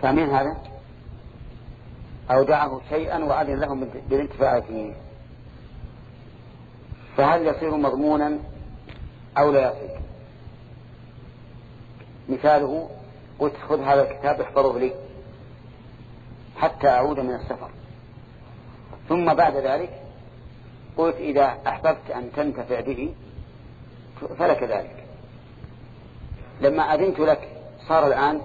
فاهمين هذا؟ أودعه شيئا وأذن لهم بالانتفاع فيه، فهل يصير مضمونا أو لا يصير؟ مثاله قلت خذ هذا الكتاب احفظه لي حتى أعود من السفر، ثم بعد ذلك قلت إذا أحببت أن تنتفع به فلك ذلك. لما أذنت لك صار الآن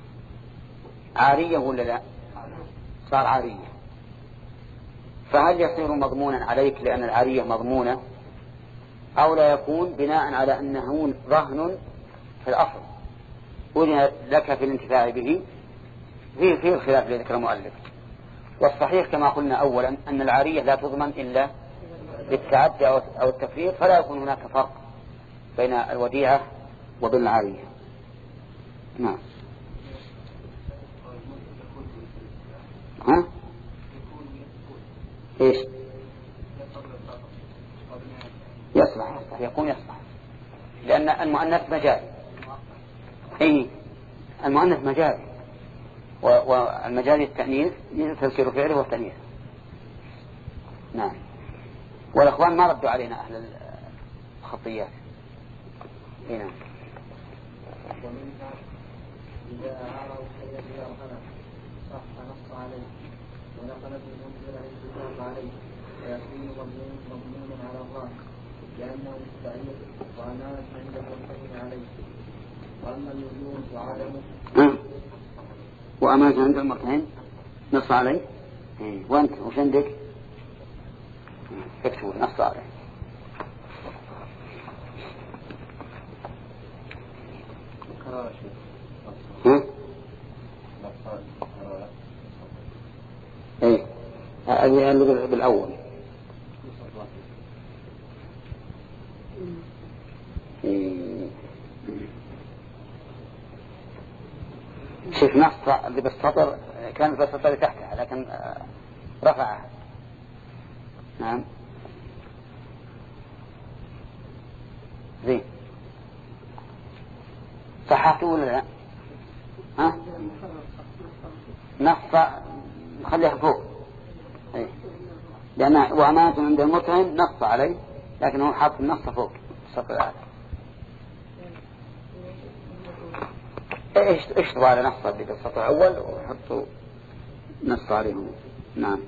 عارية ولا لا؟ صار عارية. فهل يصير مضمونا عليك لأن العارية مضمونة أو لا يكون بناء على أنه رهن في الأصل أذن لك في الانتفاع به؟ فيه الخلاف الذي ذكر المؤلف. والصحيح كما قلنا أولا أن العارية لا تضمن إلا بالتعدي أو التفريط، فلا يكون هناك فرق بين الوديعة وبين العارية. نعم. ها؟ إيش؟ يصلح يكون يصلح لأن المؤنث مجازي. أي المؤنث مجازي، والمجازي التأنيث تذكر فعله والتأنيث. نعم. والأخوان ما ردوا علينا أهل الخطيات. نعم. إذا أعاره الشيء بأرهنه صح نص عليه ونقل ابن المنذر الاتفاق عليه فيكون مضمونا على الراهن لأنه مستعير وأمانة عند المرتهن عليه. وأما الوجوب وعدمه وأمانة عند المرتهن نص عليه. وأنت وش عندك؟ اكتبوا نص عليه. ايه هذه بالأول. شوف نص اللي بالسطر كان بالسطر تحتها لكن رفعها. نعم زين. صححته ولا لا؟ ها؟ نص خليها فوق. ايه لأن وأمانة عند المرتهن نص عليه لكنه حاط النص فوق السطر الأعلى. اشتروا على نص اللي بالسطر الأول وحطوا نص عليهم. نعم.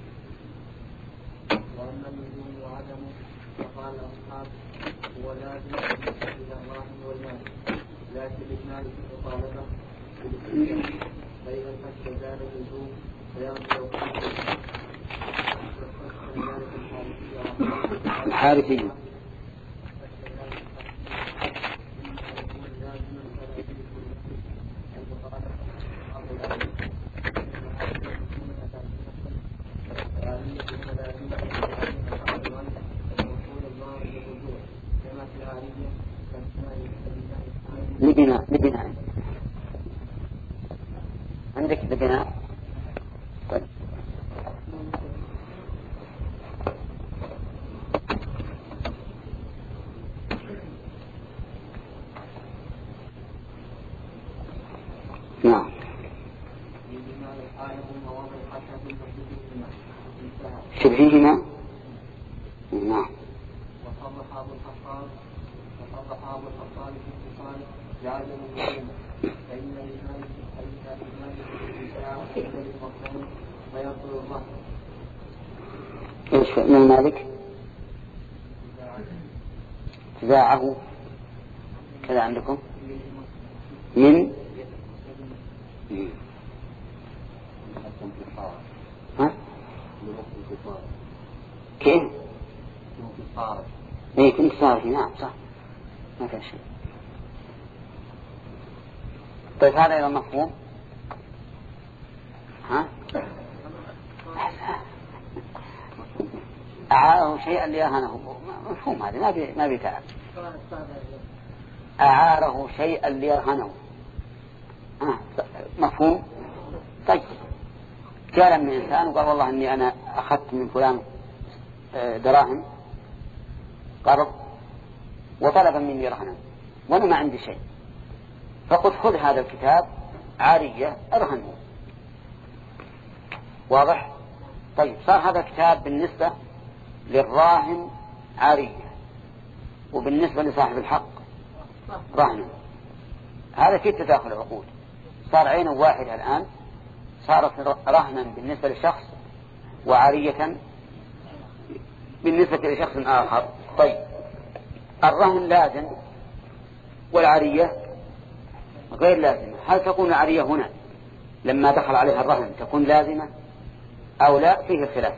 وأما الوجوب وعدمه فقال أصحاب هو لازم إلى الراهن والمال لكن للمال في المطالبة فإذا فك ذلك الوجوب فيرجع الحارثية. لبناء عندك لبناء. طيب نعم. شبههما. نعم. وصرح أبو الخطاب في اتصال جعل المسلم فإن الإمام فينظر الله. ايش من مالك؟ تباعه كذا عندكم من ها؟ كيف؟ ايه كنت صارف. نعم صح ما في شيء. طيب هذا ايضا مفهوم. ها؟ أعاره شيئا ليرهنه مفهوم هذا ما بيتعب. أعاره شيئا ليرهنه مفهوم. طيب جاء من إنسان وقال والله إني أنا أخذت من فلان دراهم قرض وطلب مني رهنا وأنا ما عندي شيء، فقلت خذ هذا الكتاب عارية أرهنه واضح؟ طيب صار هذا كتاب بالنسبة للراهن عارية، وبالنسبة لصاحب الحق رهن. هذا في تداخل العقود، صار عين واحدة الآن، صارت رهنا بالنسبة لشخص وعارية بالنسبة لشخص آخر. طيب الرهن لازم والعارية غير لازمة. هل تكون العارية هنا لما دخل عليها الرهن تكون لازمة أو لا؟ فيه خلاف،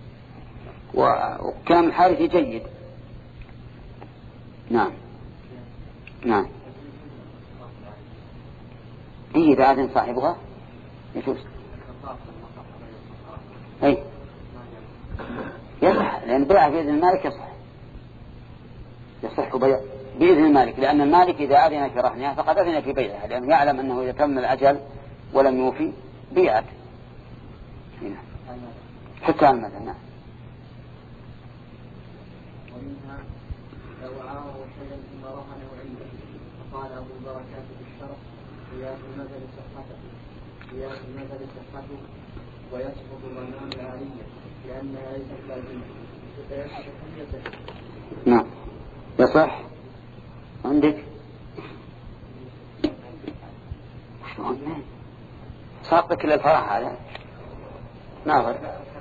وكلام الحارثي جيد. نعم نعم. إذا أذن صاحبها يجوز. أي يصح، لأن بيعها بإذن المالك يصح بيع بإذن المالك، لأن المالك إذا أذن في رهنها فقد أذن في بيعها، لأنه يعلم أنه إذا تم الأجل ولم يوفي بيعت حتى المثل. نعم. ومنها لو عاره شيئا ثم رهنه عنده فقال أبو البركات بالشرط قياس المثل صحته ويسقط ضمان العارية لأنها ليست لازمة فيسقط حجته. نعم يصح عندك. صابك للفرح هذا ناظر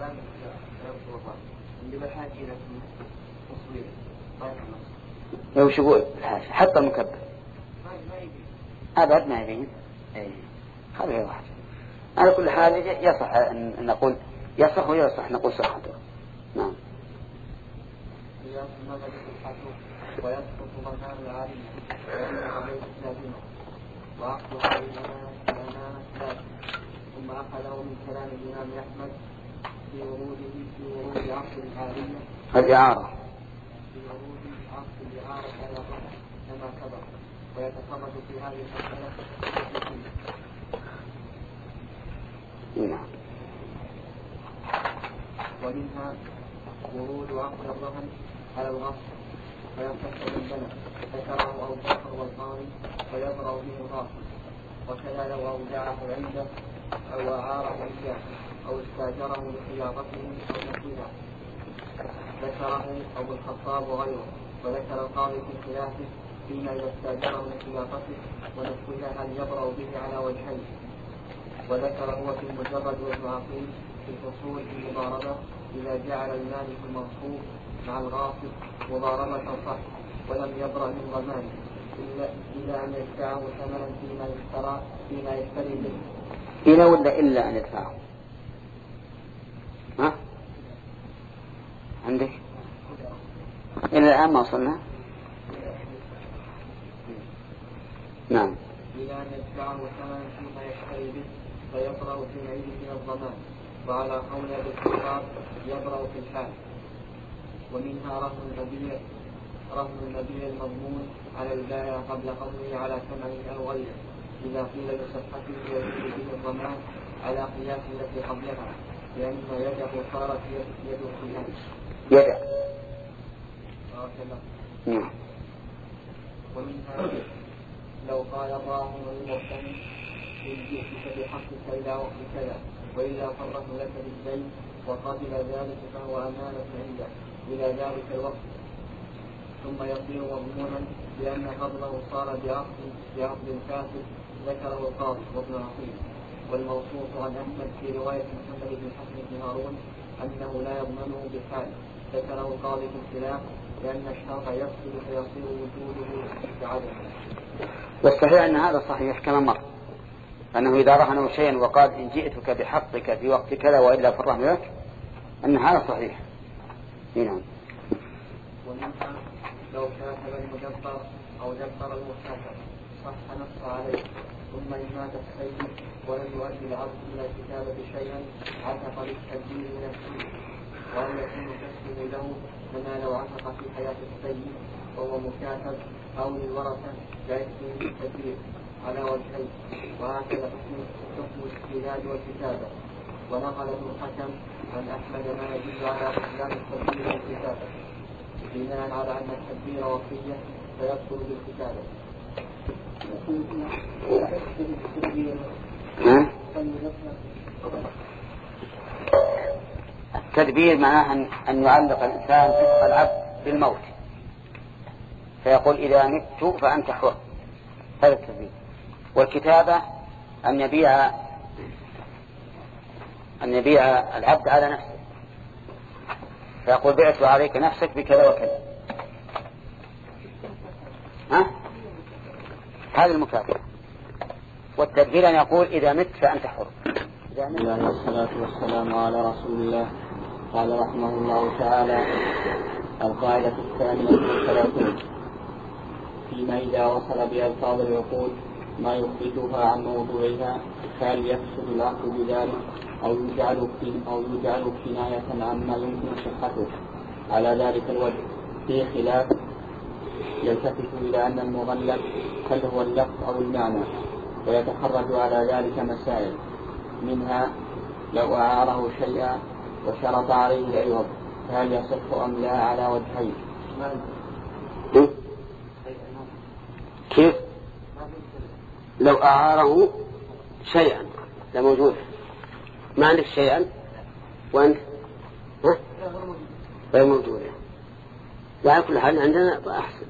لو شبوع حتى المكبر أبد ما يبين. خليه واحد. على كل حال يصح أن نقول يصح ويصح نقول صحته. نعم. ويسقط ضمان العارية لأنها ليست لازمة وعقدها للأمانة ثلاثة. ثم أخذه من كلام الإمام أحمد في ورود عقد العارية الإعارة في ورود عقد الإعارة على الرهن كما سبق، ويتخرج في هذه المسألة. نعم. ومنها ورود عقد الرهن على الغصب فينفصل البنى ذكره أو ذكر والقاضي فيبرأ به الغاصب. وكذا لو أودعه عنده أو أعاره إياه أو استاجره لخياطته أو نحوها ذكره أبو الخطاب وغيره. وذكر القاضي في خلافه فيما إذا استاجره لخياطته ونحوها هل يبرأ به على وجهين. وذكر هو في المجرد والمعقول في الفصول في المضاربة إذا جعل المالك المنصوب مع الغاصب مضاربة صح ولم يبرأ من ضمانه إلا أن يدفعه ثمنا فيما يشتري به. إلا ولا إلا أن يدفعه؟ ها؟ عندك؟ إلى الآن ما وصلنا. نعم. إلا أن يدفعه ثمنا فيما يشتري به فيبرأ في العيد من الضمان، وعلى قول أبي الخطاب يبرأ في الحال. ومنها رهن النبي المضمون على البائع قبل قبضه على ثمنه أو غيره إذا قيل بصحته يزيد به الضمان على قياس التي قبلها لأن يده صارت يد الخيانة. يده. ومنها لو قال الراهن للمرتهن إن جئتك بحقك إلى وقت كذا وإلا فرط لك بالدين وقبل ذلك فهو أمانة عنده إلى ذلك الوقت ثم يصير مضمونا لأن قبله صار بعقد فاسد ذكره القاضي وابن عقيل. والموصوف عن أحمد في رواية محمد بن حسن بن هارون أنه لا يضمنه بحال ذكره القاضي في الخلاف لأن الشرط يفسد فيصير وجوده بعدمه. والصحيح أن هذا صحيح كما مر أنه إذا رهنوا شيئا وقال إن جئتك بحقك في وقت كذا وإلا فرهن لك أن هذا صحيح. نعم. ومنها لو كاتب المدبر أو دبر المكاتب صح نص عليه ثم إن مات السيد ولم يؤدي العبد إلى الكتابة شيئا عتق بالتبديل نفسه وأن يكون تسلم له كما لو عتق في حياة السيد وهو مكاتب أو للورثة لا يكفي بالتدبير على وجهين. وهكذا حكم الاستيلاد والكتابة. ونقل ابن الحكم عن أحمد ما يدل على إسلام التدبير والكتابة بناء على أن التدبير وصية فيدخل بالكتابة. التدبير معناه أن يعلق الإنسان فسق العبد بالموت، فيقول إذا مت فأنت حر، هذا التدبير. والكتابة أن يبيع العبد على نفسه، فيقول بعت عليك نفسك بكذا وكذا، هذا المكافأة. والتدبير أن يقول إذا مت فأنت حر. والصلاة والسلام على رسول الله. قال رحمه الله تعالى: القاعدة 38 فيما إذا وصل بألفاظ العقود ما يخرجها عن موضوعها هل يفسد العقد بذلك أو يجعل كناية عما يمكن صحته على ذلك الوجه. في خلاف يلتفت إلى أن المغلب هل هو اللفظ أو المعنى، ويتخرج على ذلك مسائل، منها لو أعاره شيئا وشرط عليه العوض فهل يصح أم لا على وجهين. كيف؟ لو أعاره شيئا لا موجود، ما عندك شيئا وأنت غير موجود، وعلى كل حال عندنا أحسن.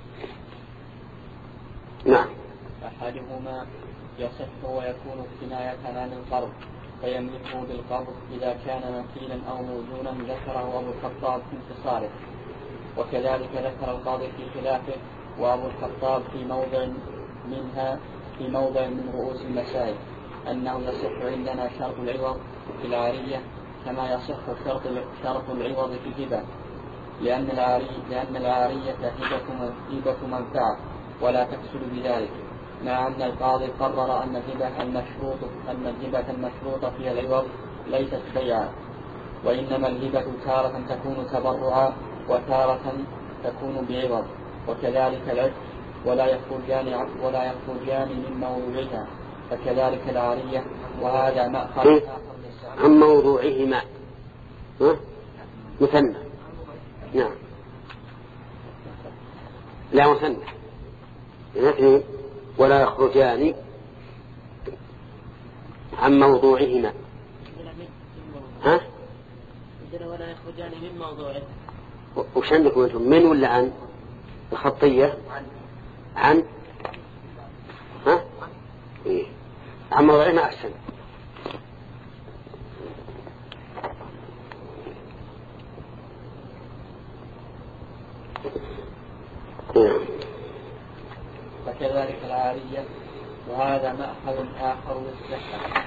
نعم. أحدهما يصح ويكون كناية عن القرض فيملكه بالقبض إذا كان مكيلا أو موزونا، ذكره أبو الخطاب في انتصاره، وكذلك ذكر القاضي في خلافه وأبو الخطاب في موضع من رؤوس المسائل أنه يصح عندنا شرط العوض في العارية كما يصح شرط العوض في الهبة، لأن العارية هبة منفعة ولا تفسد بذلك، مع أن القاضي قرر أن الهبة المشروطة في العوض ليست بيعا، وإنما الهبة تارة تكون تبرعا وتارة تكون بعوض، وكذلك العتق ولا يخرجان من موضوعها، فكذلك العارية. وهذا مأخذ عن موضوعهما مثنى. نعم لا مثنى الاثنين ولا يخرجان عن موضوعهما. ولا يخرجان من موضوعه. وش عندكم أنتم، من ولا عن؟ الخطية عن إيه؟ عن موضوعهما أحسن. فكذلك العارية. وهذا مأخذ آخر للصحة.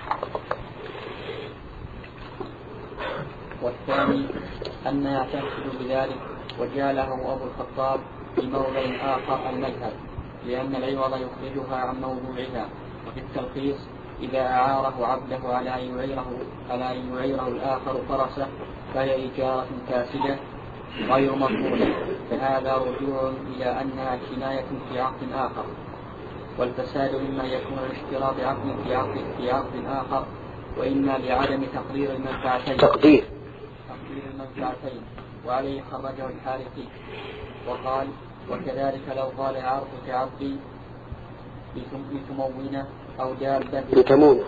والثاني أن يعتقد بذلك وجعله أبو الخطاب في موضع آخر المذهب، لأن العوض يخرجها عن موضوعها. وفي التلخيص إذا أعاره عبده على أن يعيره الآخر فرسه فهي إجارة فاسدة غير مضمونة، فهذا رجوع إلى أنها كناية في عقد آخر. والفساد إما يكون لاشتراط عقد في عقد آخر، وإما لعدم تقدير المنفعتين. وعليه خرجه الحارثي وقال: وكذلك لو قال عرضك عبدي لتمونه أو دابة لتمونه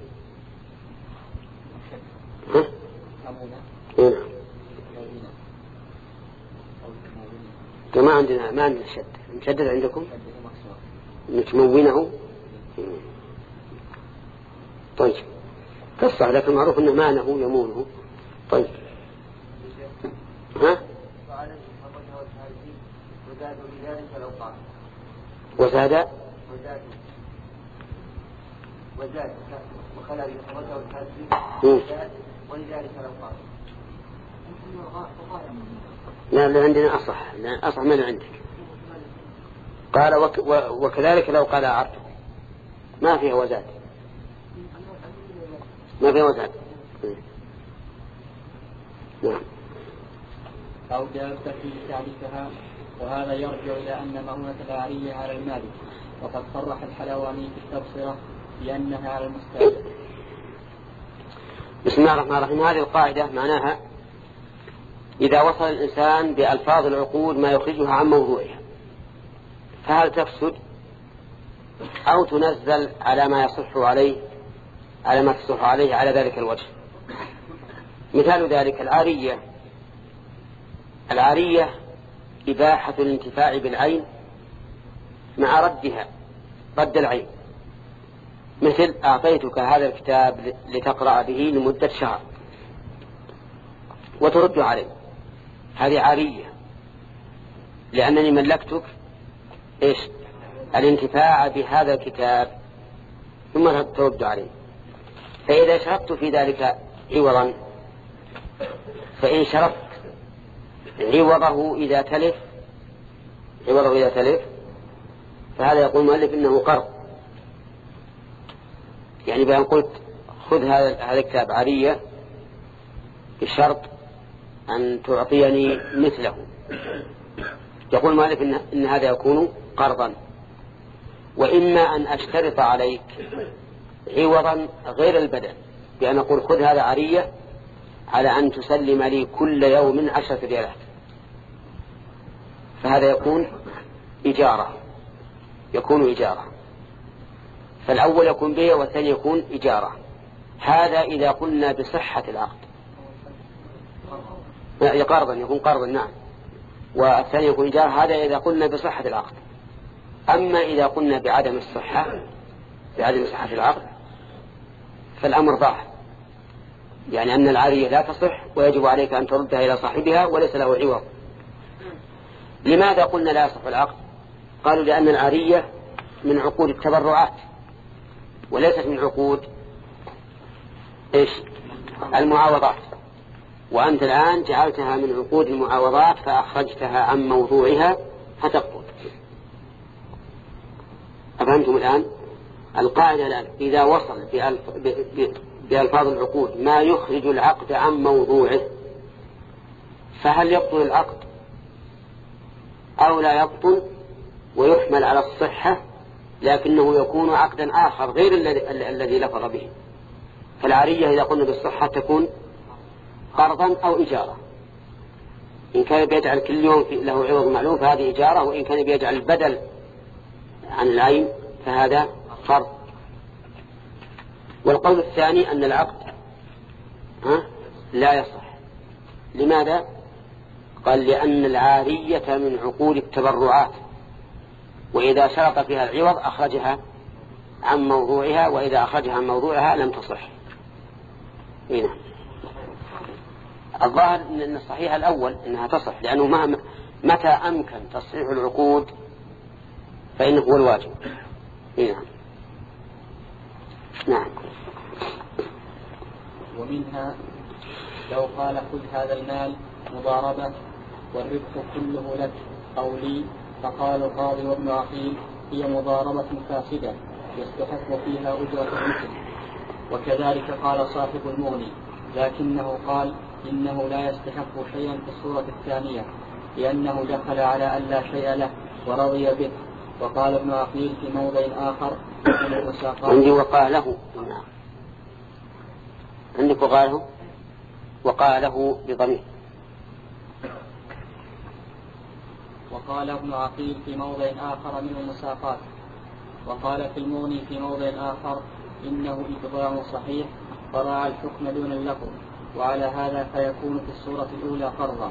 ما عندنا شد، نشدد عندكم نتمونه. طيب تصح، لكن معروف أنه مانه يمونه. طيب وزاد وخلى بخرجه الحاسبي ولذلك لو قال. لا عندنا أصح من عندك. قال وكذلك لو قال عرض ما فيها وزاد، ما فيها وزاد. نعم. أو دابة في تعريفها، وهذا يرجع إلى أن مؤونة العارية على المالك، وقد صرح الحلواني في التبصرة بأنها على المستأجر. بسم الله الرحمن الرحيم. هذه القاعدة معناها إذا وصل الإنسان بألفاظ العقود ما يخرجها عن موضوعها فهل تفسد أو تنزل على ما يصح عليه على ذلك الوجه. مثال ذلك العارية إباحة الانتفاع بالعين مع رد العين، مثل أعطيتك هذا الكتاب لتقرأ به لمدة شهر وترد عليه، هذه عارية لأنني ملكتك الانتفاع بهذا الكتاب ثم ترد عليه. فإذا شرطت في ذلك عوضا، فإن شرطت عوضه إذا تلف فهذا يقول المؤلف إنه قرض، يعني بأن قلت خذ هذا الكتاب عارية بشرط أن تعطيني مثله، يقول المؤلف إن هذا يكون قرضا. وإما أن أشترط عليك عوضا غير البدل، بأن أقول خذ هذا عارية على أن تسلم لي كل يوم 10 ريالات، فهذا يكون إجارة. فالأول يكون بيع والثاني يكون إجارة. هذا إذا قلنا بصحة العقد، يكون قرضا نعم، والثاني يكون إجارة، هذا إذا قلنا بصحة العقد. أما إذا قلنا بعدم صحة العقد فالأمر ضاع، يعني أن العارية لا تصح ويجب عليك أن تردها إلى صاحبها وليس له عوض. لماذا قلنا لا يصح العقد؟ قالوا لأن العارية من عقود التبرعات وليست من عقود المعاوضات، وأنت الآن جعلتها من عقود المعاوضات فأخرجتها عن موضوعها فتقبض. أفهمتم الآن؟ القاعدة الآن إذا وصل بألفاظ العقود ما يخرج العقد عن موضوعه فهل يبطل العقد أو لا يبطل، ويحمل على الصحة، لكنه يكون عقدا آخر غير الذي لفظ به. فالعارية إذا قلنا بالصحة تكون قرضا أو إجارة. إن كان بيجعل كل يوم له عوض معلوم فهذه إجارة، وإن كان بيجعل البدل عن العين فهذا قرض. والقول الثاني أن العقد لا يصح. لماذا؟ قال لأن العارية من عقود التبرعات، وإذا شرط فيها العوض أخرجها عن موضوعها، وإذا أخرجها عن موضوعها لم تصح. هنا الظاهر أن الصحيح الأول أنها تصح، لأنه متى أمكن تصحيح العقود فإنه هو الواجب. هنا نعم. ومنها لو قال خذ هذا المال مضاربة والربح كله لك أو لي، فقال القاضي وابن عقيل هي مضاربة فاسدة يستحق فيها أجرة المثل. وكذلك قال صاحب المغني، لكنه قال إنه لا يستحق شيئا في الصورة الثانية لأنه دخل على أن لا شيء له ورضي به. وقال ابن عقيل في موضع آخر عندي وقاله، عندك وقاله بضمير. وقال ابن عقيل في موضع آخر من المساقات. وقال في المغني في موضع آخر إنه إتباع صحيح فراعى الحكم دون اللفظ، وعلى هذا فيكون في الصورة الأولى قرضا.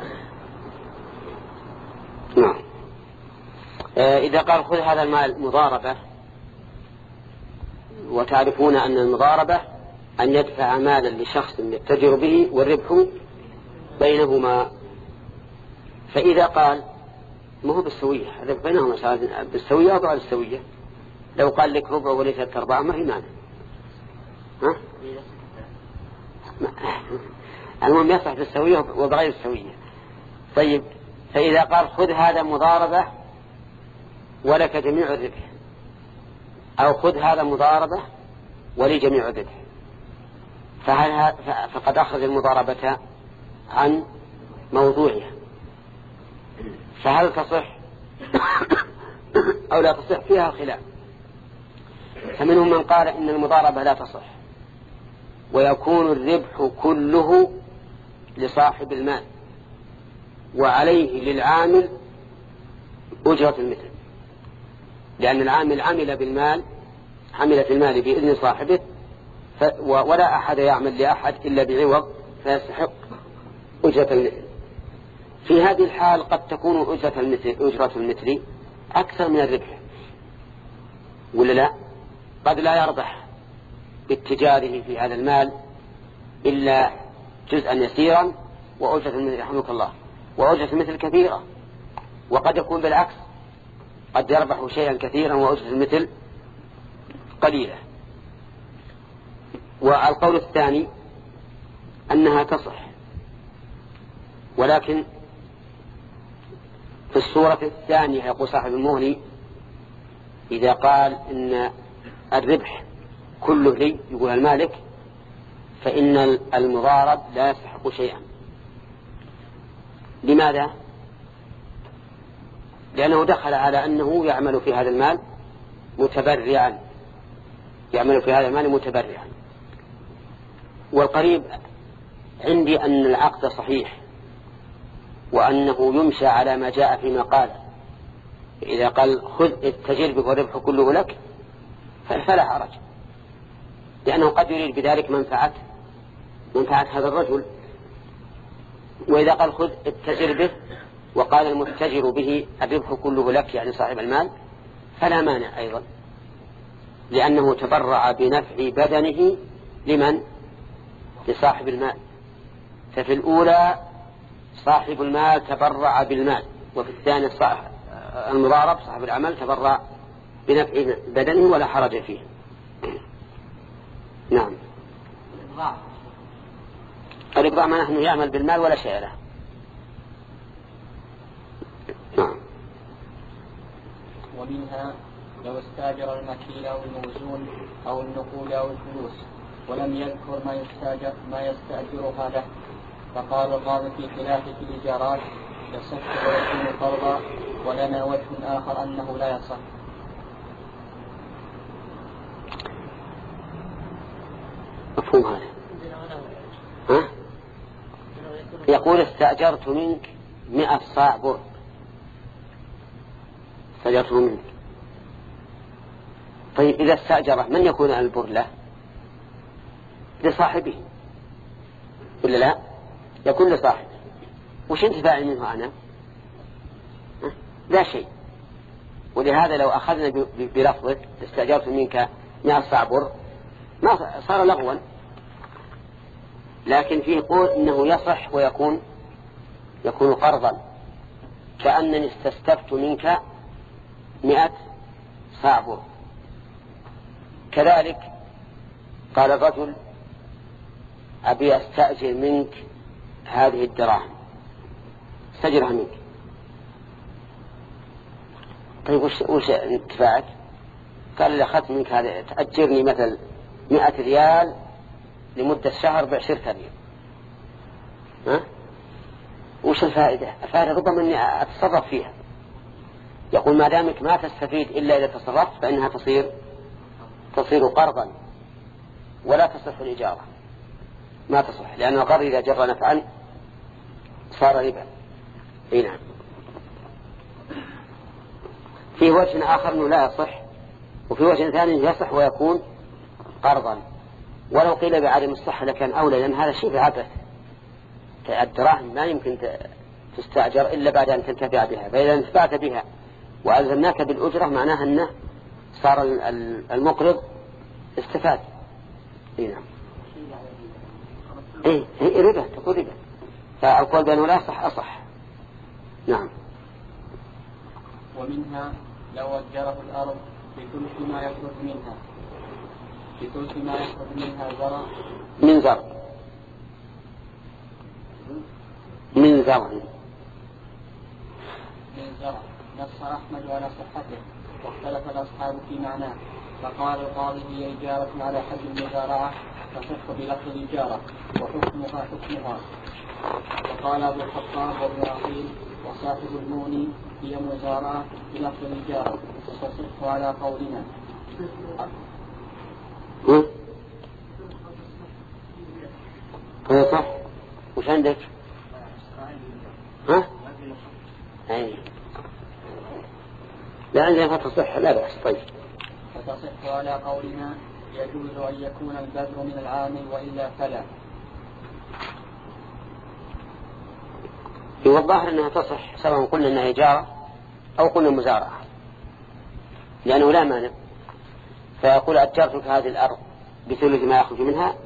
نعم. إذا قال خذ هذا المال مضاربة، وتعرفون أن المضاربة أن يدفع مالا لشخص يتجر به والربح بينهما. فإذا قال ما هو بالسوية، الربح بينهما بالسوية أو غير السوية، لو قال لك ربع وليست 4 ما هي مانع. المهم يصح بالسوية وبغير السوية. طيب، فإذا قال خذ هذا مضاربة ولك جميع الربح، أو خذ هذا مضاربة ولي جميع الربح، فقد أخرج المضاربة عن موضوعها، فهل تصح أو لا تصح؟ فيها خلاف. فمنهم من قال إن المضاربة لا تصح، ويكون الربح كله لصاحب المال وعليه للعامل أجرة المثل، لأن العامل عمل في المال بإذن صاحبه، ولا أحد يعمل لأحد إلا بعوض فيستحق أجرة المثل. في هذه الحال قد تكون أجرة المثل أكثر من الربح، ولا لا؟ قد لا يربح باتجاره في هذا المال إلا جزءا يسيرا، وأجرة المثل رحمك الله وأجرة المثل كثيرة، وقد يكون بالعكس، قد يربح شيئا كثيرا وأجرة المثل قليلة. والقول الثاني أنها تصح، ولكن في الصورة الثانية يقول صاحب المغني إذا قال إن الربح كله لي، يقول المالك، فإن المضارب لا يستحق شيئا. لماذا؟ لأنه دخل على أنه يعمل في هذا المال متبرعا، يعمل في هذا المال متبرعا. والقريب عندي أن العقد صحيح، وأنه يمشى على ما جاء فيما قال. إذا قال خذ اتجر به والربح كله لك فلا حرج، لأنه قد يريد بذلك منفعة هذا الرجل. وإذا قال خذ اتجر به وقال المتجر به الربح كله لك، يعني صاحب المال، فلا مانع أيضا، لأنه تبرع بنفع بدنه لمن؟ لصاحب المال. ففي الأولى صاحب المال تبرع بالمال، وفي الثاني المضارب صاحب العمل تبرع بنفع بدنه ولا حرج فيه. نعم. الإبضاع ما نحن يعمل بالمال ولا شيء له. نعم. ومنها لو استاجر المكيل أو الموزون أو النقود أو الفلوس ولم يذكر ما يستأجرها له، فقال الراوي في خلاف في الإيجارات يصح ويكون فرضا، ولنا وجه آخر أنه لا يصح. مفهوم هذا؟ ها؟ يقول استأجرت منك 100 صاع بر، استأجرته منك. طيب إذا استأجره من يكون البر له؟ لصاحبه ولا لا؟ يكون لصاحبه. وش انتفاعي منه أنا؟ لا شيء. ولهذا لو أخذنا بلفظه استأجرت منك 100 صاع بر ما صار لغوا، لكن فيه قول إنه يصح ويكون قرضا، كأنني استستفت منك 100 صاع بر. كذلك قال الرجل أبي أستأجر منك هذه الدراهم، استأجرها منك. طيب وش انتفاعك؟ قال لي أخذت منك هذا، تأجرني مثل 100 ريال لمدة شهر ب20 ريال. ها؟ وش الفائدة؟ الفائدة ربما أني أتصرف فيها. يقول ما دامك ما تستفيد إلا إذا تصرفت فإنها تصير قرضا، ولا تصح الإجارة، ما تصح، لأن القرض إذا جر نفعا صار ربا. نعم. في وجه آخر أنه لا يصح، وفي وجه ثاني يصح ويكون قرضا. ولو قيل بعدم الصحة لكان أولى، لأن هذا شيء عبث. الدراهم ما يمكن تستأجر إلا بعد أن تنتفع بها، فإذا انتفعت بها وألزمناك بالأجرة معناها أنه صار المقرض استفاد. نعم. ربا، تقول ربا. فالقول بأنه لا يصح أصح. نعم. ومنها لو أجره الأرض بثلث ما يخرج منها، زرع من زرع نص أحمد على صحته، واختلف الأصحاب في معناه، فقال القاضي هي إجارة على حد المزارعة تصح بلفظ الإجارة وحكمها وقال أبو الخطاب وابن عقيل وصاحب المغني هي مزارعة بلفظ الإجارة تصح على قولنا. هذا صح. وش عندك؟ ها؟ أي لا عندنا فتصح، لا بأس. طيب فتصح على قولنا يجوز أن يكون البذر من العامل وإلا فلا. والظاهر أنها تصح سواء قلنا أنها إجارة أو قلنا مزارعة، لأنه لا مانع. فيقول أجرتك هذه الأرض بثلث ما يخرج منها.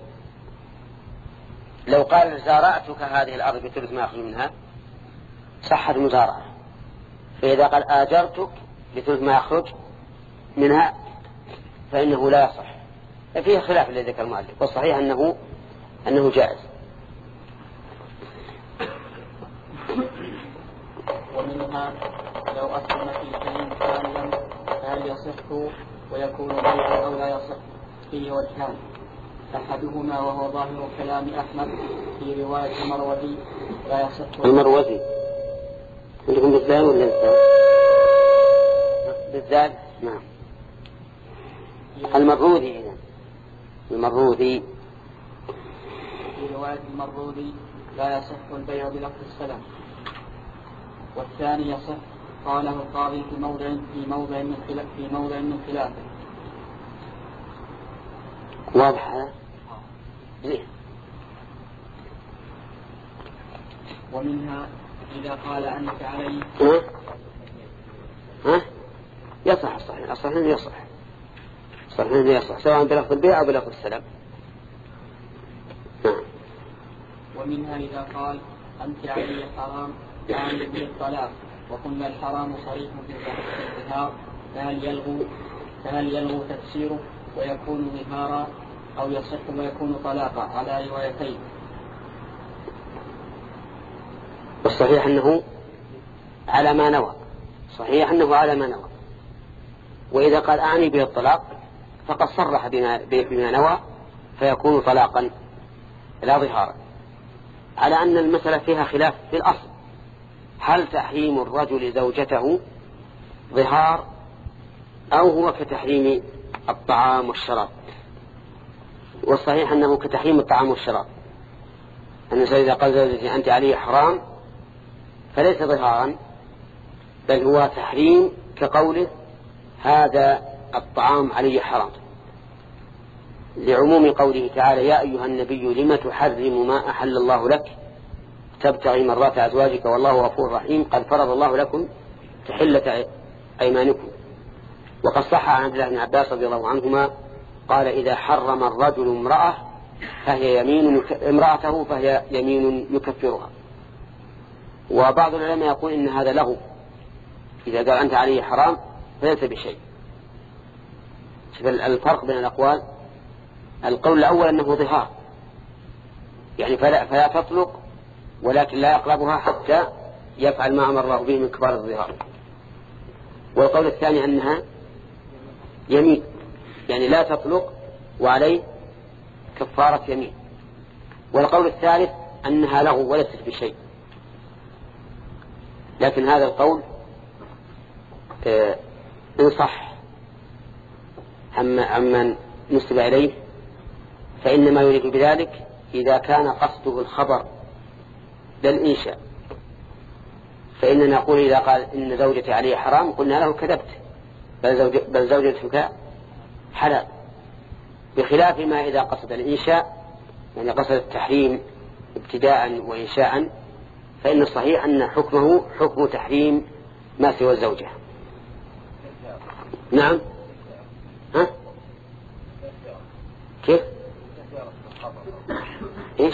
لو قال زارعتك هذه الأرض بثلث ما يخرج منها صحت المزارعة. فإذا قال آجرتك بثلث ما يخرج منها فإنه لا يصح. فيه خلاف الذي ذكر المؤلف، والصحيح أنه جائز. ومنها لو أسلم في شيء كاملا فهل يصح ويكون بيعا أو لا يصح؟ فيه وجهان، أحدهما وهو ظاهر كلام أحمد في رواية المروزي لا يصح. المروزي عندكم بالذال ولا بالذال؟ بالذال. نعم. المروذي إذن المروذي في رواية المروذي لا يصح البيع بلفظ السلام. والثاني يصح قاله القاضي في موضع من خلافه. واضح هذا؟ زين. ومنها إذا قال أنت علي يصح. الصحيح يصح سواء بلفظ البيع أو بلفظ السلام. ومنها إذا قال أنت علي حرام يعني بالطلاق، وقلنا الحرام صريح في الظهار، فهل يلغو تفسيره ويكون ظهارا أو يصح ويكون طلاقا على روايتين؟ والصحيح أنه على ما نوى. وإذا قال أعني به الطلاق فقد صرح بما نوى فيكون طلاقا لا ظهارا، على أن المسألة فيها خلاف في الأصل. هل تحريم الرجل زوجته ظهار أو هو كتحريم الطعام والشراب؟ والصحيح أنه كتحريم الطعام والشراب. أن إذا قال زوجتي أنت علي حرام فليس ظهارا، بل هو تحريم كقوله هذا الطعام علي حرام، لعموم قوله تعالى يا أيها النبي لم تحرم ما أحل الله لك تبتغي مرات أزواجك والله غفور رحيم قد فرض الله لكم تحلة أيمانكم. وقد صح عن عبد الله بن عباس رضي الله عنهما قال إذا حرم الرجل امرأته فهي يمين يكفرها. وبعض العلماء يقول إن هذا لغو، إذا قال أنت عليه حرام فليس بشيء. الفرق بين الأقوال، القول الأول أنه ظهار يعني فلا تطلق، ولكن لا يقربها حتى يفعل ما أمر الله به من كبار الظهار. والقول الثاني أنها يمين يعني لا تطلق وعليه كفارة يمين. والقول الثالث أنها لغو وليست بشيء. لكن هذا القول إن صح عمن نسب إليه فإنما يريد بذلك إذا كان قصده الخبر للإنشاء. فإننا نقول إذا قال إن زوجتي عليه حرام قلنا له كذبت، بل زوجتك حلال، بخلاف ما إذا قصد الإنشاء يعني قصد التحريم ابتداء وإنشاء فإن الصحيح أن حكمه حكم تحريم ما سوى الزوجة. نعم. كيف؟ إيش؟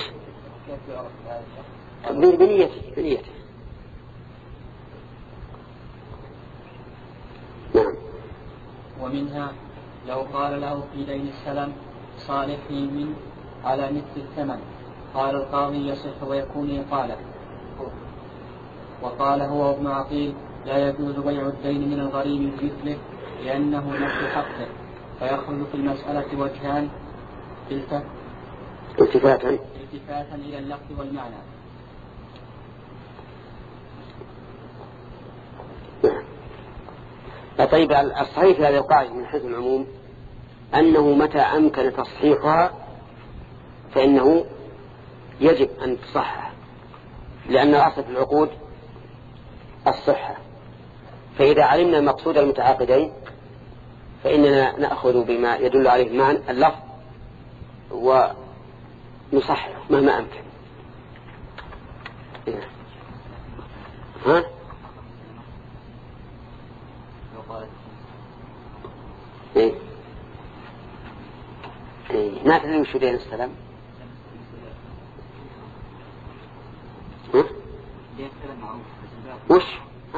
بنيته. نعم. ومنها لو قال له في دين السلم صالحي من على مثل الثمن قال القاضي يصح ويكون إقالة. وقال هو ابن عقيل لا يجوز بيع الدين من الغريم بمثله لأنه نفس حقه، فيخرج في المسألة وجهان التفاتا إلى اللفظ والمعنى. طيب الصحيح في هذه القاعدة من حيث العموم أنه متى أمكن تصحيحها فإنه يجب أن تصحح، لأن الأصل في العقود الصحة. فإذا علمنا مقصود المتعاقدين فإننا نأخذ بما يدل عليه معنى اللفظ ونصحح مهما أمكن. ها؟ إيه؟ إيه؟ ما تدري وش دين السلام؟ ها؟ وش؟ ها؟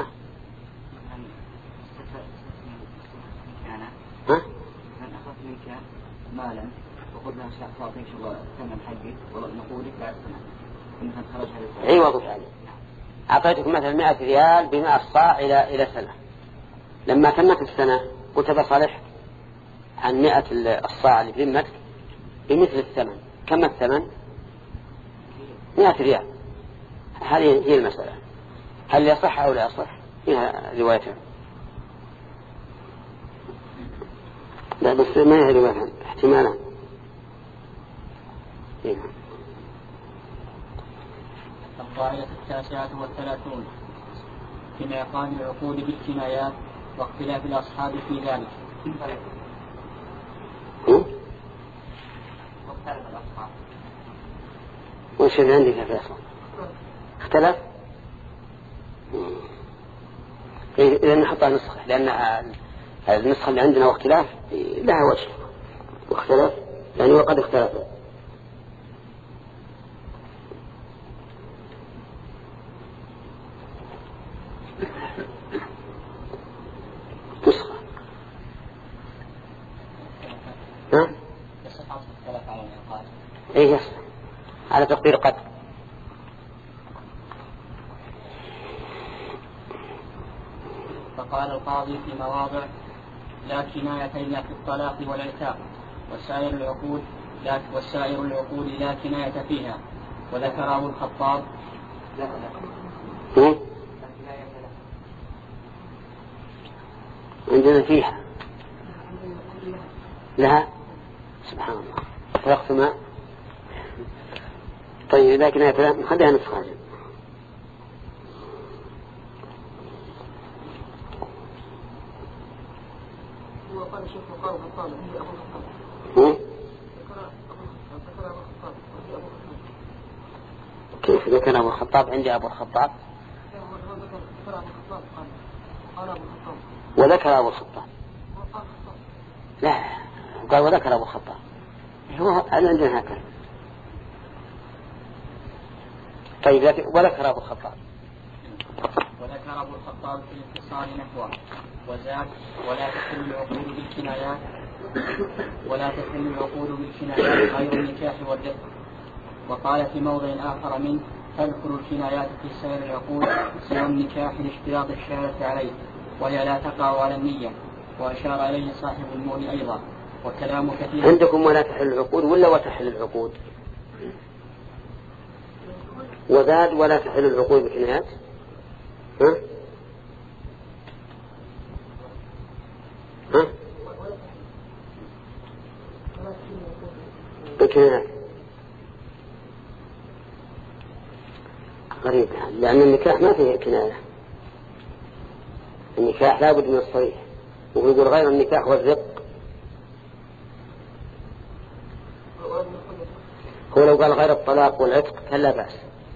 ها؟ من أخذت منك مالا وقلنا سأعطيك ثمن حقك ونقول لك بعد سنة كنت خرج هذا أي وضع عليه. أعطيتك مثلا 100 ريال ب100 صاع إلى سنة. لما تمت السنة قلت بصالح عن 100 الصاع اللي بذمتك بمثل الثمن. كم الثمن؟ 100 ريال. هذه هي المسألة. هل يصح أو لا يصح؟ فيها روايتين. لا بس ما هي روايتين احتمالا. القاعدة 39 في انعقاد العقود بالكنايات واختلاف الأصحاب في ذلك. وش اللي عندك يا فيصل؟ اختلف؟ إذا نحطها نسخة لأن النسخة اللي عندنا واختلاف لها وجه واختلف يعني وقد اختلف. نسخة ها؟ ايه يصح على تقدير قد. فقال القاضي في مواضع لا كناية إلا في الطلاق والعتاق وسائر العقود لا كناية فيها. وذكر أبو الخطاب عندنا فيها لها سبحان الله فرقت ما. طيب إذا كناية فلا نخليها نسخة. كيف ذكر أبو الخطاب؟ عندي أبو الخطاب وذكر أبو الخطاب. لا قال وذكر أبو الخطاب. هو عندنا هكذا. طيب وذكر أبو الخطاب في الاتصال نحوه وزاد ولا تحل العقود بالكنايات غير النكاح والرق. وقال في موضع آخر منه تدخل الكنايات في سائر العقود سوى النكاح لاشتراط الشهادة عليه وهي لا تقع على النية. وأشار إليه صاحب المؤن أيضا. وكلام كثير. عندكم ولا تحل العقود ولا وتحل العقود؟ وزاد ولا تحل العقود بالكنايات. ها؟ ها؟ بالكنايات غريب لأن النكاح ما فيه كناية. النكاح لا بد من الصريح. ويقول غير النكاح والرق. هو لو قال غير الطلاق والعتق فلا بأس.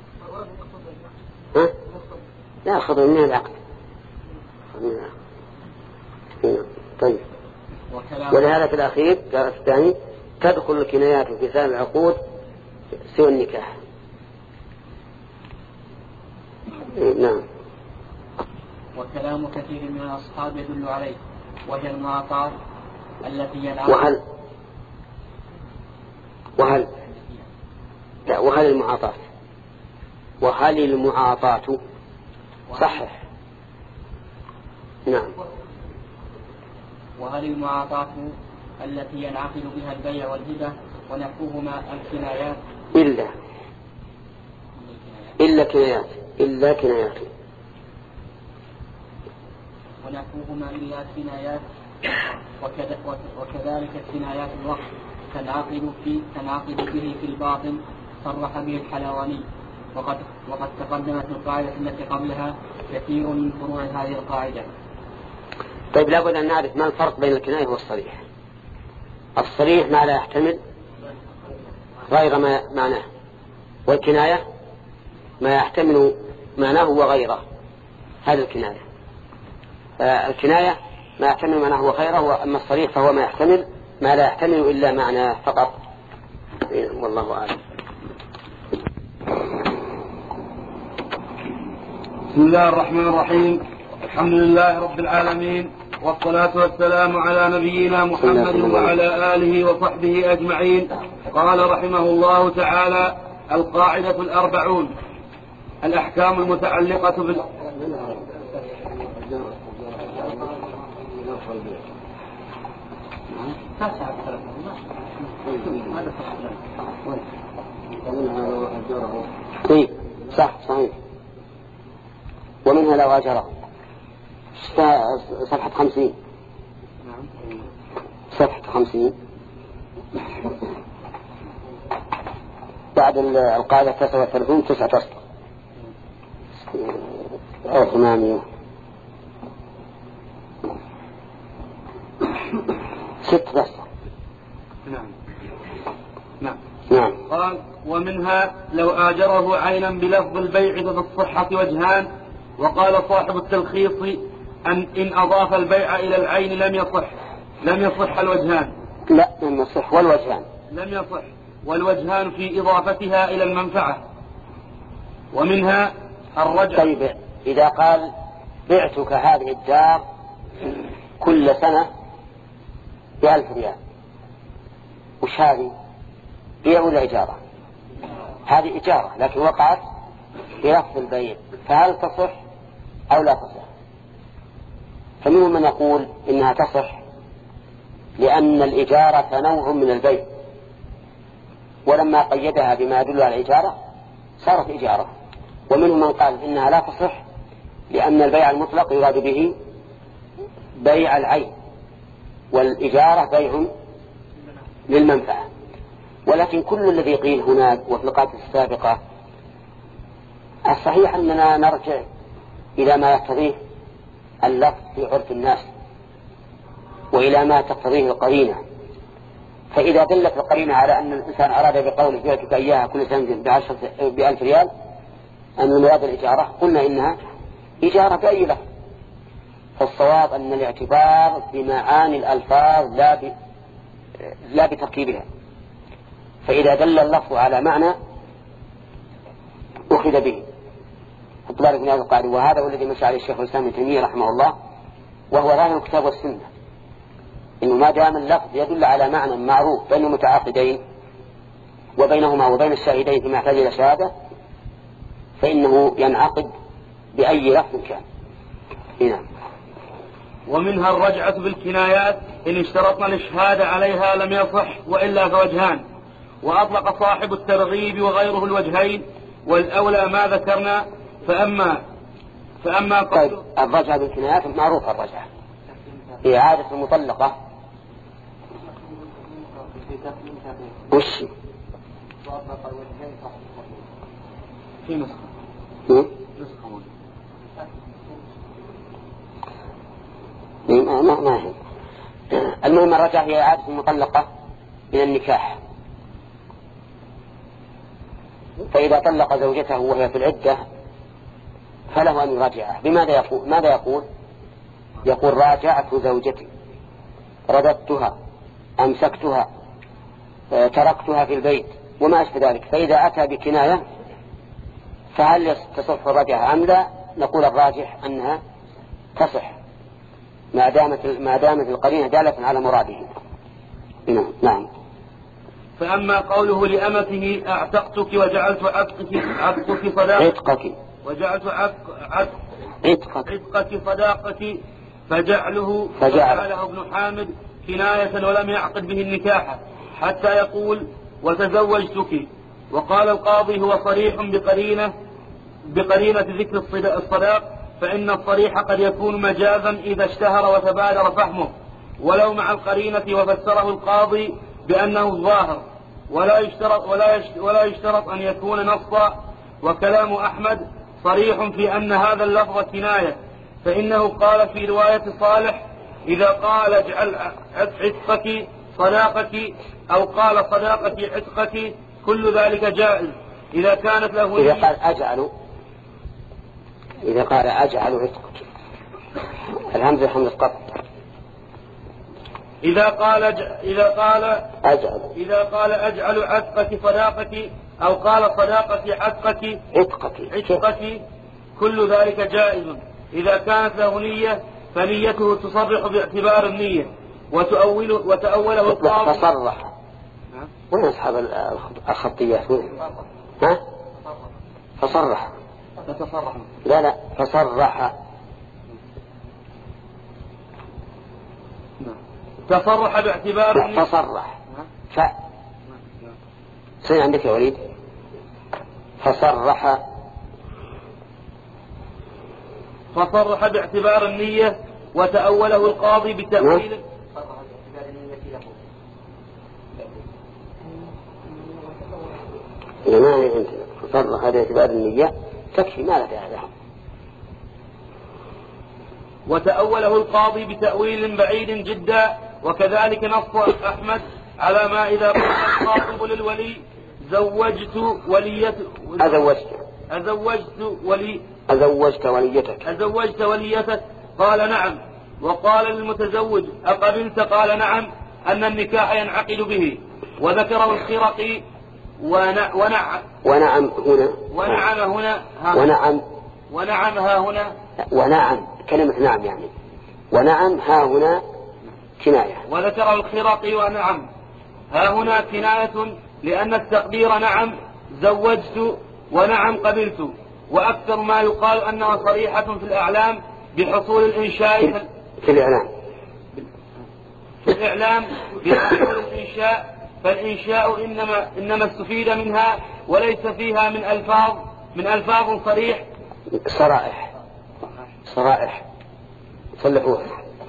ها؟ لا خذوا من العقد. طيب ولهذا في الأخير قال الثاني تدخل الكنايات في سائر العقود سوى النكاح. نعم. وكلام كثير من الأصحاب يدل عليه وهي المعاطاة التي يلعب. وهل المعاطاة صحح. نعم. وهل المعاطاة التي ينعقد بها البيع والهبة ونحوهما الكنايات إلا كنايات ونحوهما إلا كنايات. وكذلك الكنايات الوقت تنعقد به في الباطن صرح به الحلواني. وقد تقدمت القاعدة التي قبلها كثير من فروع هذه القاعدة. طيب لابد أن نعرف ما الفرق بين الكناية والصريح. الصريح ما لا يحتمل غير ما معناه، والكناية ما يحتمل معناه وغيره. هذه الكناية. الكناية ما يحتمل معناه هو خيره، وأما الصريح فهو ما يحتمل ما لا يحتمل إلا معناه فقط. والله أعلم. بسم الله الرحمن الرحيم. الحمد لله رب العالمين، والصلاة والسلام على نبينا محمد وعلى آله وصحبه أجمعين. قال رحمه الله تعالى: القاعدة 40 الأحكام المتعلقة بال صح صحيح. ومنها لو أجره. صفحة 50. صفحة 50 بعد القاعدة 39 9 أسطر أو 8 6 أسطر. نعم. قال: ومنها لو آجره عينا بلفظ البيع ذات الصحة وجهان. وقال صاحب التلخيص: إن أضاف البيع إلى العين لم يصح الوجهان. لا، لم يصح والوجهان. لم يصح والوجهان في إضافتها إلى المنفعة. ومنها الرجع. طيب، إذا قال: بعتك هذه الدار كل سنة ب1,000 ريال، وش هذه؟ بيع ولا إجارة؟ هذه إجارة، لكن وقعت بلفظ البيع، فهل تصح أو لا تصح؟ فمنهم من يقول إنها تصح، لأن الإجارة نوع من البيع، ولما قيدها بما يدل على الإجارة صارت إجارة. ومنهم من قال إنها لا تصح، لأن البيع المطلق يراد به بيع العين، والإجارة بيع للمنفعة. ولكن كل الذي قيل هناك وفي القاعدة السابقة الصحيح أننا نرجع إلى ما يقتضيه اللفظ في عرف الناس، وإلى ما تقتضيه القرينة. فإذا دلت القرينة على أن الإنسان أراد بقوله بعتك إياها كل سنة ب1,000 ريال أن المراد الإجارة، قلنا إنها إجارة بأي لفظ. فالصواب أن الاعتبار بمعاني الألفاظ لا بتركيبها. فإذا دل اللفظ على معنى أخذ به. اعتبار ابن هذا القاعدة، وهذا هو الذي مشى عليه الشيخ الإسلام ابن تيمية رحمه الله، وهو ظاهر الكتاب والسنة، إنه ما دام اللفظ يدل على معنى معروف بين المتعاقدين وبينهما وبين الشاهدين فيما يحتاج إلى شهادة، فإنه ينعقد بأي لفظ كان. هنا. ومنها الرجعة بالكنايات إن اشترطنا الإشهاد عليها لم يصح، وإلا فوجهان. وأطلق صاحب الترغيب وغيره الوجهين، والأولى ما ذكرنا. فأما طيب، الرجعة بالكنايات معروفة. الرجعة هي إعادة المطلقة. وش في نسخة ما هي. المهم الرجعة هي إعادة المطلقة من النكاح. فإذا طلق زوجته وهي في العدة فله أن يراجعها. بماذا يقول؟ ماذا يقول؟ يقول: راجعت زوجتي، رددتها، أمسكتها، تركتها في البيت، وما أشبه ذلك. فإذا أتى بكناية فهل تصح الرجعة أم لا؟ نقول الراجح أنها تصح ما دامت القرينة دالة على مراده. نعم. فأما قوله لأمته: أعتقتك وجعلت عتقك صداقتك، وجعلت عتقك صداقتك، فجعله ابن حامد كناية ولم يعقد به النكاح حتى يقول: وتزوجتك. وقال القاضي: هو صريح بقرينة ذكر الصداق، فإن الصريح قد يكون مجازا إذا اشتهر وتبادر فهمه، ولو مع القرينة، وفسره القاضي بأنه الظاهر، ولا يشترط أن يكون نصا. وكلام أحمد صريح في أن هذا اللفظ كناية، فإنه قال في رواية صالح: إذا قال اجعل عتقك صداقك، أو قال صداقك عتقك، كل ذلك جائز إذا كانت له إذا قال أجعل إذا قال أجعل عتقك، الهمزة حمزة قط. إذا قال أجعل عتقك صداقتي، أو قال صداقتي عتقك، كل ذلك جائز إذا كانت له نية، فنيته تصرح باعتبار النية وتأوله القاضي. تصرح وين أصحاب الخطيات؟ وين؟ ها؟ فصرح. لا فصرح. تصرح باعتبار النية. فصرح. سين عندك يا وليد؟ فصرح باعتبار النية وتأوله القاضي بتأويل. ما فصرح باعتبار النية تكفي، ما لدى هذا. وتأوله القاضي بتأويل بعيد جدا. وكذلك نص أحمد على ما إذا قال الخاطب للولي أزوجت وليتك قال نعم، وقال للمتزوج أقبلت قال نعم، أن النكاح ينعقد به. وذكره الخرقي ونعم كلمة نعم يعني ونعم ها هنا كناية. وذكره الخرقي ونعم ها هنا كناية، لأن التقدير نعم زوجت ونعم قبلت. وأكثر ما يقال أنها صريحة في الإعلام بحصول الإنشاء في الإعلام بحصول الإنشاء، فالإنشاء إنما استفيد منها وليس فيها من ألفاظ صرائح صلحوها.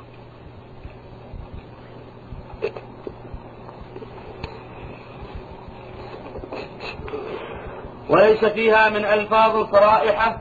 وليس فيها من ألفاظ صرائح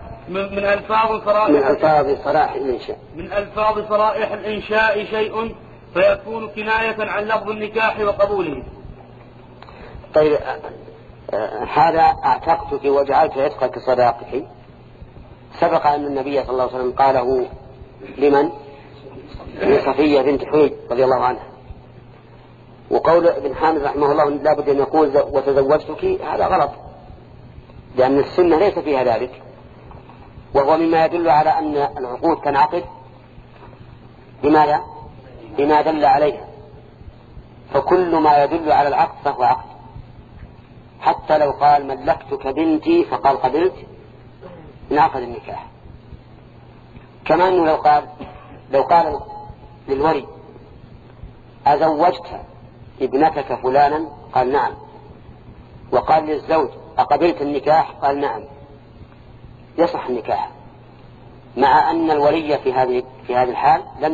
الإنشاء شيء، فيكون كناية عن لفظ النكاح وقبوله. طيب هذا أعتقتك وجعلت عتقك صداقتي، سبق أن النبي صلى الله عليه وسلم قاله لمن؟ لصفية بنت حويج رضي الله عنها. وقول ابن حامد رحمه الله لا بد أن يقول وتزوجتك، هذا غلط، لأن السنة ليس فيها ذلك، وهو مما يدل على أن العقود تنعقد بماذا؟ بما دل عليها. فكل ما يدل على العقد فهو عقد، حتى لو قال ملكتك بنتي فقال قبلت انعقد النكاح. كما أنه لو قال للولي أزوجت ابنتك فلانا قال نعم، وقال للزوج أقبلت النكاح قال نعم، يصح النكاح، مع أن الولي في هذه الحال لم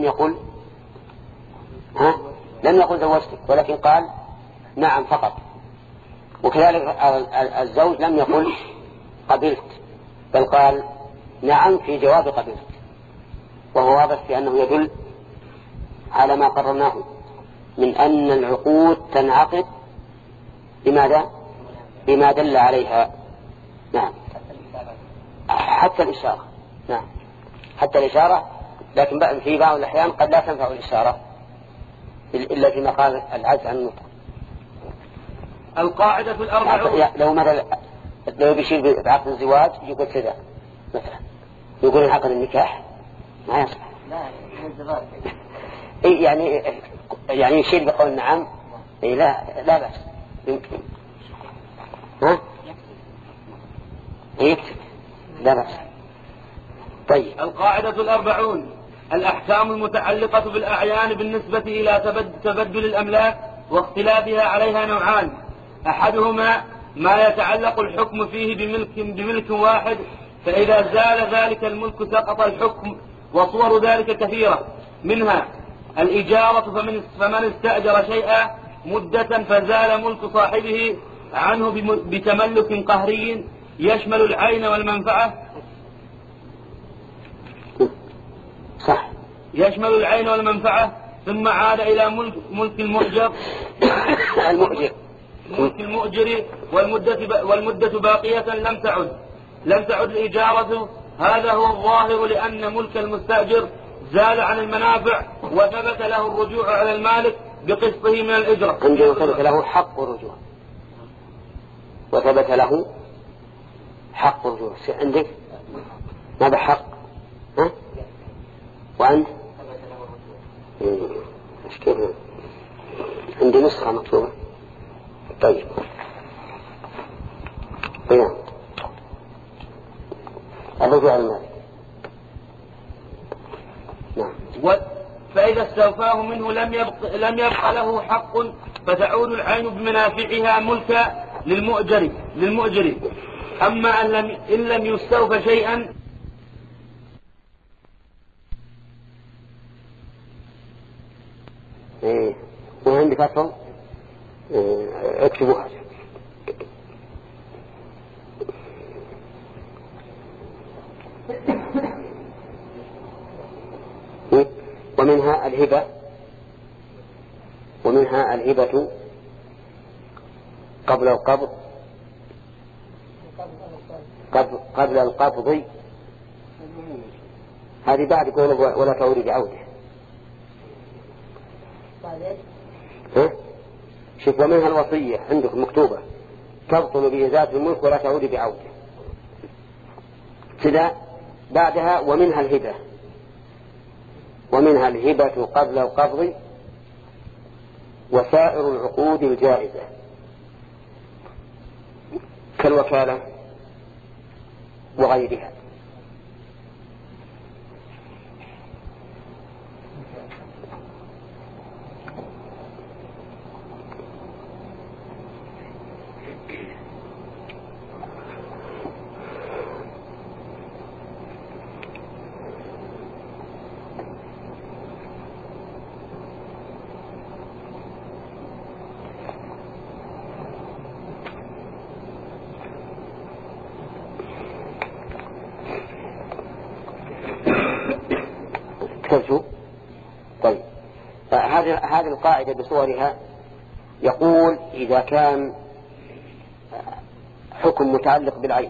يقل زوجتك، ولكن قال نعم فقط. وكذلك الزوج لم يقل قبلت، بل قال نعم في جواب قبلت، وهو واضح في أنه يدل على ما قررناه من أن العقود تنعقد بماذا؟ بما دل عليها. نعم حتى الإشارة. نعم حتى الإشارة، لكن في بعض الأحيان قد لا تنفع الإشارة إلا في مقام العجز عن النطق. القاعدة الأربعون. لو مثلا لو بيشير بعقد الزواج يقول كذا مثلا، يقول انعقد النكاح ما يصح. لا الزواج يعني يشير بقول نعم. لا بأس يمكن. يكتب لا بأس. طيب القاعدة الأربعون. الأحكام المتعلقة بالأعيان بالنسبة إلى تبدل الأملاك واختلافها عليها نوعان: أحدهما ما يتعلق الحكم فيه بملك واحد، فإذا زال ذلك الملك سقط الحكم، وصور ذلك كثيرة، منها الإجارة، فمن استأجر شيئا مدة فزال ملك صاحبه عنه بتملك قهري يشمل العين والمنفعة. صح. يشمل العين والمنفعة، ثم عاد إلى ملك المؤجر والمدة باقية لم تعد الإجارة هذا هو الظاهر، لأن ملك المستأجر زال عن المنافع وثبت له الرجوع على المالك بقسطه من الإجرة. عندما ثبت له حق الرجوع، وثبت له حق الرجوع. عندك ماذا حق؟ ها؟ وأنت؟ مش كيف؟ عندي نسخة مكتوبة. طيب هنا الرجوع على المالك. نعم. فإذا استوفاه منه لم يبق له حق، فتعود العين بمنافعها ملكا للمؤجر. أما إن لم يستوف شيئا وعندك أصل اكتبوها. ومنها الهبة قبل القبض، قبل القبض. هذه بعد قوله ولا تعود بعوده. شوف، ومنها الوصية عندك مكتوبة تبطل بإزالة الملك ولا تعود بعوده. كذا بعدها ومنها الهبة قبل القبض وسائر العقود الجائزة كالوكالة وغيرها. طيب، هذه القاعدة بصورها يقول إذا كان حكم متعلق بالعين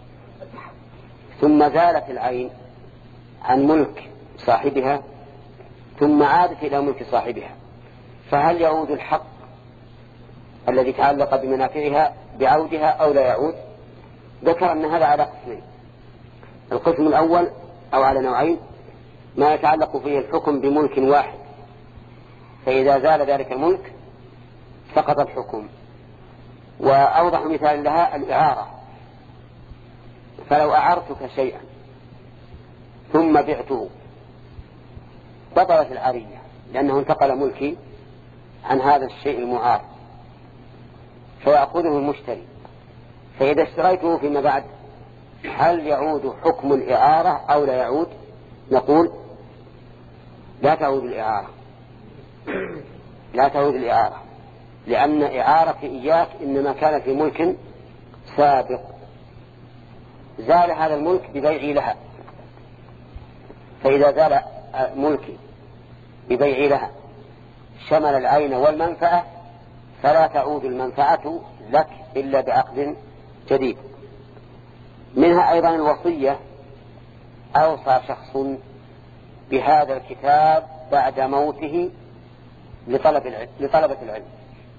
ثم زالت العين عن ملك صاحبها ثم عادت إلى ملك صاحبها، فهل يعود الحق الذي تعلق بمنافعها بعودها أو لا يعود؟ ذكر أن هذا على قسمين. القسم الأول أو على نوعين: ما يتعلق فيه الحكم بملك واحد، فإذا زال ذلك الملك سقط الحكم. وأوضح مثال لها الإعارة. فلو أعرتك شيئا ثم بعته بطلت العارية، لأنه انتقل ملكي عن هذا الشيء المعار، فيأخذه المشتري. فإذا اشتريته فيما بعد هل يعود حكم الإعارة أو لا يعود؟ نقول لا تعود الإعارة، لأن إعارتي إياك إنما كان في ملك سابق، زال هذا الملك ببيعي لها. فإذا زال ملكي ببيعي لها شمل العين والمنفعة، فلا تعود المنفعة لك إلا بعقد جديد. منها أيضا الوصية. أوصى شخص بهذا الكتاب بعد موته لطلبة العلم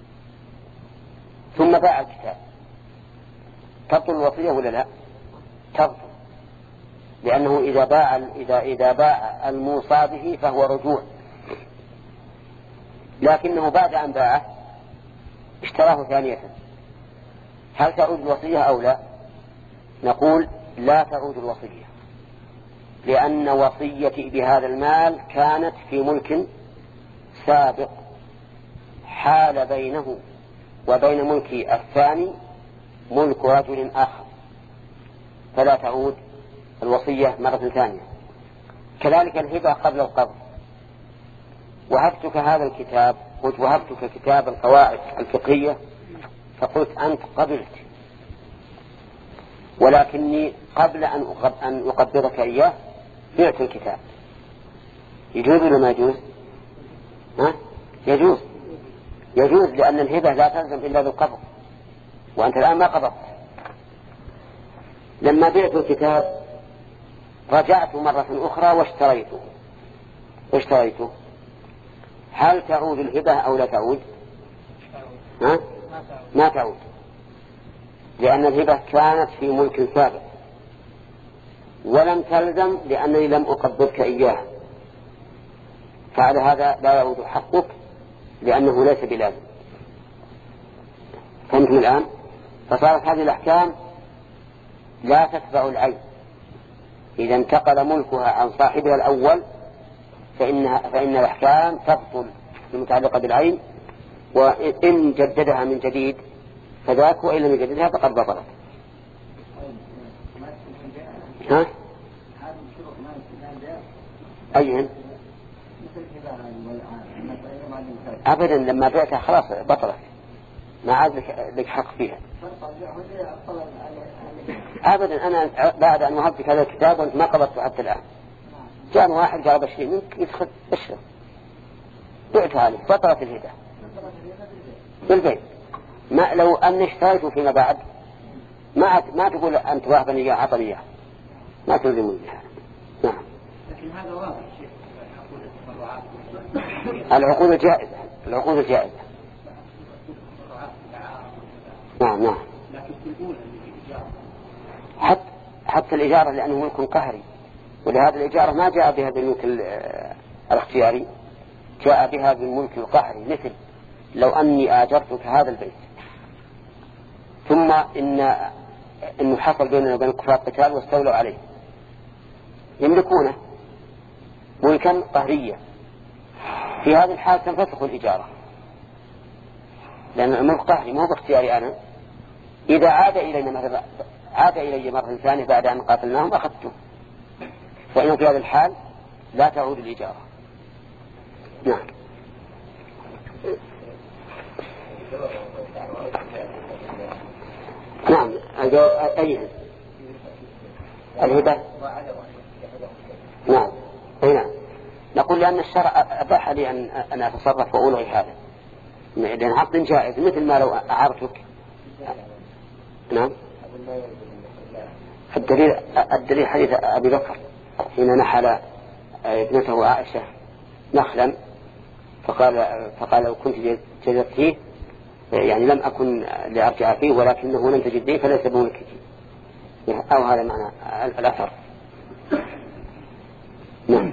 ثم باع الكتاب، تبطل الوصية ولا لا؟ تبطل، لأنه إذا باع الموصى به فهو رجوع. لكنه بعد أن باعه اشتراه ثانية، هل تعود الوصية أو لا؟ نقول لا تعود الوصية، لأن وصيتي بهذا المال كانت في ملك سابق، حال بينه وبين ملكي الثاني ملك رجل آخر، فلا تعود الوصية مرة ثانية. كذلك الهبة قبل القبض. وهبتك هذا الكتاب، قلت وهبتك كتاب القواعد الفقهية، فقلت أنت قبلت، ولكني قبل أن أقبضك إياه بعت الكتاب. يجوز ولا ما يجوز؟ يجوز، لأن الهبة لا تلزم إلا بالقبض، وأنت الآن ما قبضت. لما بعت الكتاب رجعت مرة أخرى واشتريته هل تعود الهبة أو لا تعود؟ ها؟ ما تعود، لأن الهبة كانت في ملك سابق ولم تلزم لأنني لم أقبضك إياها، فعلى هذا لا يعود حقك لأنه ليس بلازم. فهمتم الآن؟ فصارت هذه الأحكام لا تتبع العين، إذا انتقل ملكها عن صاحبها الأول فإن الأحكام تبطل المتعلقة بالعين، وإن جددها من جديد فذاك، وإن لم يجددها فقد بطلت. ها؟ أيهن؟ أبدا، لما بعتها خلاص بطلت، ما عاد لك حق فيها أبدا. أنا بعد أن وهبتك هذا الكتاب وأنت ما قبضته حتى الآن، جاء واحد قال بشري منك يدخل اشرب، بعتها لك بطلت الهدى بالبيت. ما لو أن اشتريته فيما بعد ما تقول أنت واهبني إياه عطني إياه، ما تلزمني بها. نعم. لكن هذا واضح شيء، العقود الجائزة. نعم. حتى الإجارة لأنه ملك قهري، ولهذا الإجارة ما جاء بها بالملك الاختياري، جاء بها بالملك القهري. مثل لو أني آجرتك هذا البيت ثم إنه حصل بيننا وبين الكفار قتال واستولوا عليه، يملكونه ملكا قهريا، في هذه الحالة تنفسخ الإجارة لأن الملك قهري مو باختياري أنا. إذا عاد إلي مرة ثانية بعد أن قاتلناهم أخذته، وإن في هذه الحال لا تعود الإجارة. نعم. نعم. أيها الهبة. نعم. نعم. نقول لأن الشرع أباح لي أن أتصرف وأولغي هذا، لأن عقد جائز، مثل ما لو أعرتك. نعم. الدليل حديث أبي بكر حين نحل ابنته عائشة نخلا فقال لو كنت جدت فيه يعني لم أكن لأرجع فيه ولكنه لم تجد فيه فليس بملكك، أو هذا معنى الأثر. نعم.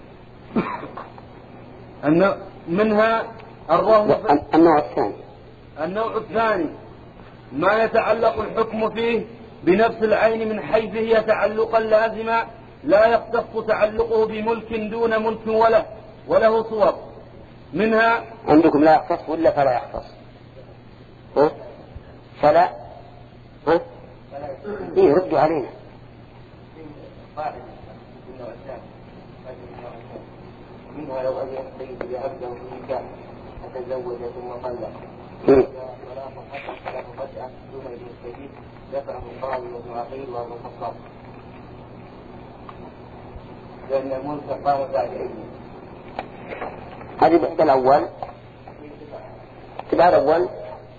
منها الرهن. النوع الثاني ما يتعلق الحكم فيه بنفس العين من حيث هي تعلقا لازما لا يختص تعلقه بملك دون ملك وله صور. منها عندكم لا يختص ولا فلا يختص؟ فلا ردوا علينا. منها لو أن يحتيج بعبده في نكاح فتزوج ثم طلق طلاق حتى طلاق فجأة دون ابن السبيل دفعه القاضي وابن عقيل وابن الخطاب، لأن الملك قام بعد إذنه. هذه بعد الأول تبع الأول.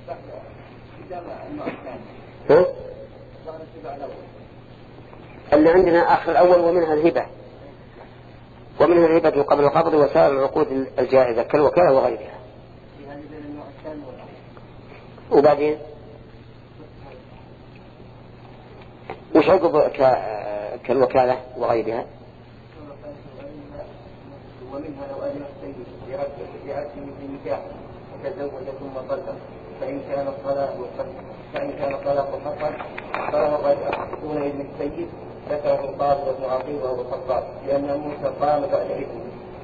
اللي عندنا آخر الأول ومنها الهبة، ومنها الهبة قبل القبض وسائر العقود الجائزة كالوكالة وغيرها. وبعدين وش عقب كالوكالة وغيرها؟ ومنها لو أذن السيد بعبده في نكاح فتزوج ثم طلق فإن كان الطلاق حقا فله رجعة دون ابن السيد ذكره القاضي وابن عقيل وابو الخطاب، لأن الملك قام بعد إذنه.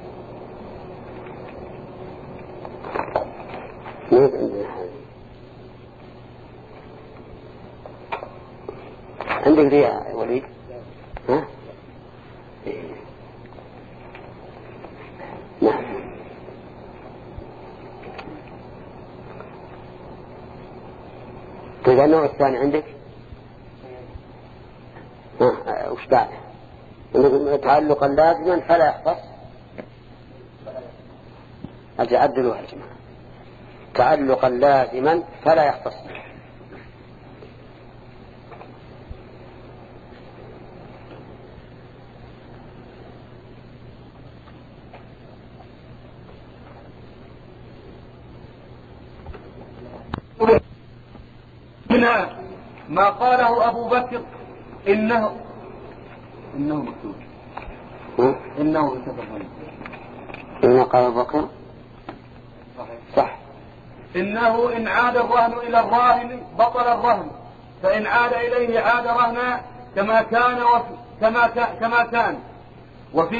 عندك ذي يا وليد؟ ها؟ نعم. طيب النوع الثاني عندك؟ وش بعد؟ تعلقا لازما فلا يختص. أعدلوها يا جماعة. تعلقا لازما فلا يختص. ومنها ما قاله أبو بكر إنه مكتوب إنه إنه قال أبو بكر صح. إنه إن عاد الرهن إلى الراهن بطل الرهن، فإن عاد إليه عاد رهنا كما كان. وفي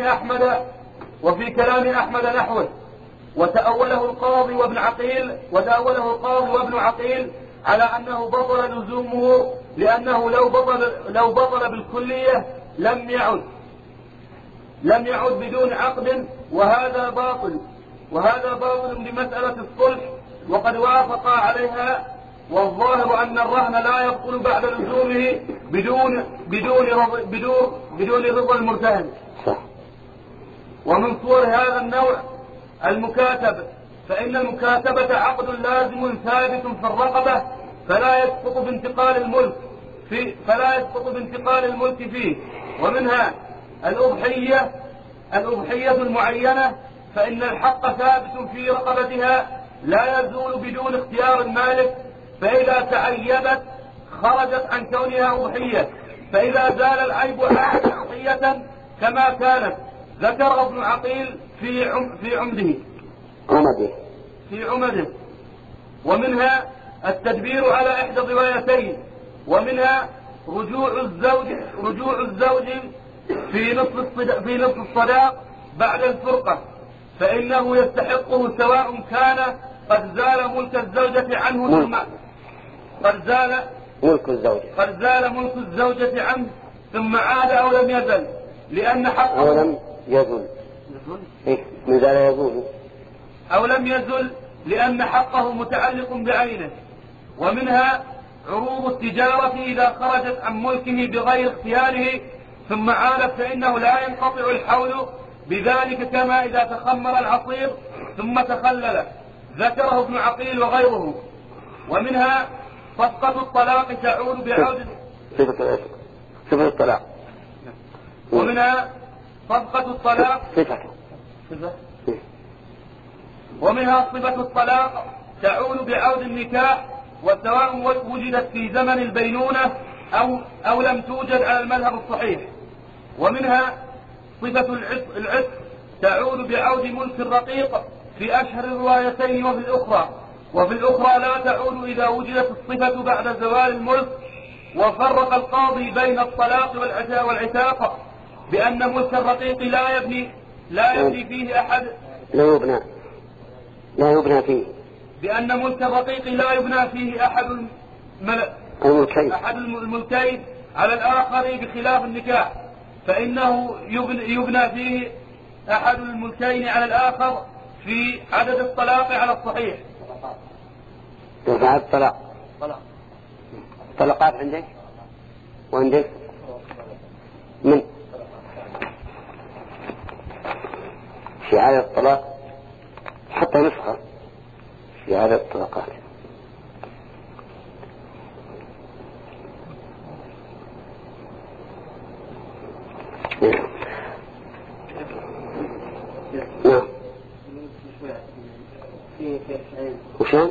كلام أحمد نحوه، وتأوله القاضي وابن عقيل على أنه بطل لزومه، لأنه لو بطل بالكلية لم يعد بدون عقد، وهذا باطل لمسألة الصلح وقد وافق عليها. والظاهر أن الرهن لا يبطل بعد لزومه بدون رضا المرتهن. ومن صور هذا النوع المكاتبة، فإن المكاتبة عقد لازم ثابت في الرقبة فلا يسقط بانتقال الملك فيه. ومنها الأضحية المعينة، فإن الحق ثابت في رقبتها لا يزول بدون اختيار المالك، فإذا تعيبت خرجت عن كونها أضحية، فإذا زال العيب عادت أضحية كما كانت. ذكر ابن عقيل في عمده. ومنها التدبير على إحدى الروايتين. ومنها رجوع الزوج في نصف الصداق بعد الفرقة، فإنه يستحقه سواء كان قد زال ملك الزوجة عنه قد زال ملك الزوجة عنه ثم عاد أو لم يزل، لأن حقه أو لم يزل أو لم يزل لأن حقه متعلق بعينه. ومنها عروض التجارة إذا خرجت عن ملكه بغير اختياره ثم عادت، فإنه لا ينقطع الحول بذلك كما إذا تخمر العصير ثم تخلل. ذكره ابن عقيل وغيره. ومنها صفقة الطلاق تعود بعود صفة الطلاق. ومنها صفقة الطلاق ومنها صفة الطلاق تعود بعود النكاح، وسواء وجدت في زمن البينونة أو لم توجد على المذهب الصحيح. ومنها صفة العتق تعود بعود ملك الرقيق في أشهر الروايتين، وفي الأخرى لا تعود إذا وجدت الصفة بعد زوال الملك. وفرق القاضي بين الطلاق والعتاق بأن ملك الرقيق لا يبني فيه أحد لا يبنى فيه، بأن ملك الرقيق لا يبنى فيه أحد الملكين على الآخر، بخلاف النكاح فإنه يبنى فيه أحد الملكين على الآخر في عدد الطلاق على الصحيح. طلقات عندك وعندك من في عدد الطلاق حتى نسخة في عدد الطلقات. نعم. وشان؟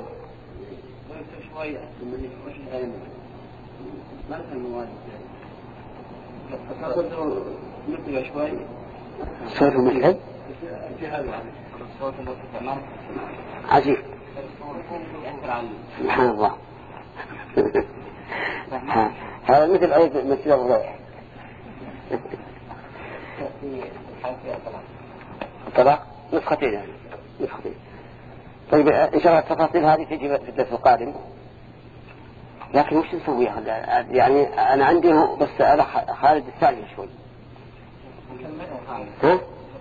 صوت متعب عجيب سبحان الله. هذا مثل عيد مسجد الروح. الطلاق نسختين يعني نسختين. طيب إن شاء الله التفاصيل هذه تجي في الدرس القادم، لكن وش نسوي يعني أنا عندي بس أنا خالد الثاني شوي. ها؟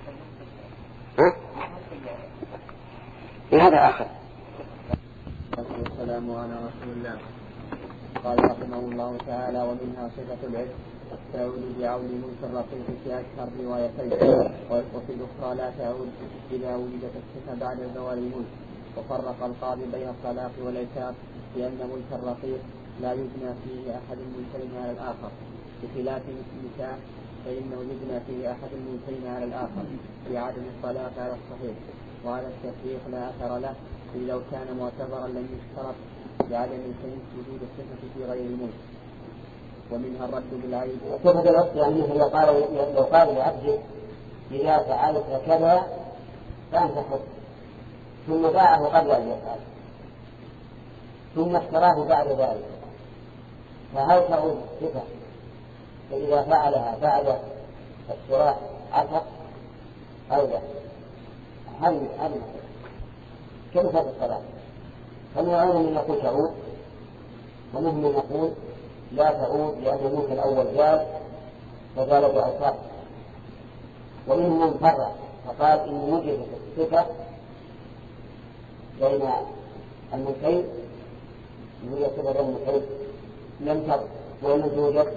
هذا آخر. والسلام على رسول الله. قال رحمه الله تعالى: ومنها صفة العتق تعود بعود ملك الرقيق في أشهر روايتين، وفي الأخرى لا تعود إذا وجدت الصفة بعد زوال الملك. وفرق القاضي بين الطلاق والعتاق لأن ملك الرقيق لا يبنى فيه أحد الملكين على الآخر، بخلاف النكاح فإنه يبنى فيه أحد الملكين على الآخر في عدم الطلاق على الصحيح. وهذا التفريق لا أثر له، لو كان معتبرا لم يشترط لعدم الكيف وجود الصفة في غير الملك. ومنها الرد بالعيب. صفة العطف يعني لو قال لعبده إذا فعلت كذا فأنت حر، ثم باعه قبل أن يفعل ثم اشتراه بعد ذلك، فهل تعود صفة فإذا فعلها بعد الشراء عتق أو لا؟ هل كم هذا الصلاة؟ فمن من يقول تعود ومنهم من يقول لا تعود لأن الملك الأول زال فزال بأوصاف، ومنهم من فرع فقال إن وجدت الصفة بين الملكين وهي صفة الملكين لم ترد وإن توجد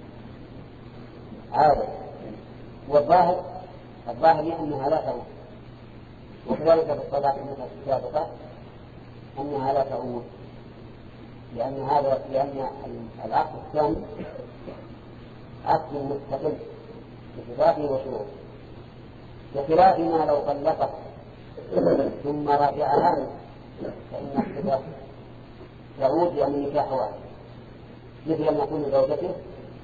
عادة، والظاهر أنها لا تعود، وكذلك في الصلاة السابقة أنها لا تعود لأن العقد الثاني عقد مستقل بصفاته وشروطه، بخلاف ما لو طلقت ثم راجعها فإن الصفة تعود لأن نكاح واحد، مثل أن نقول لزوجته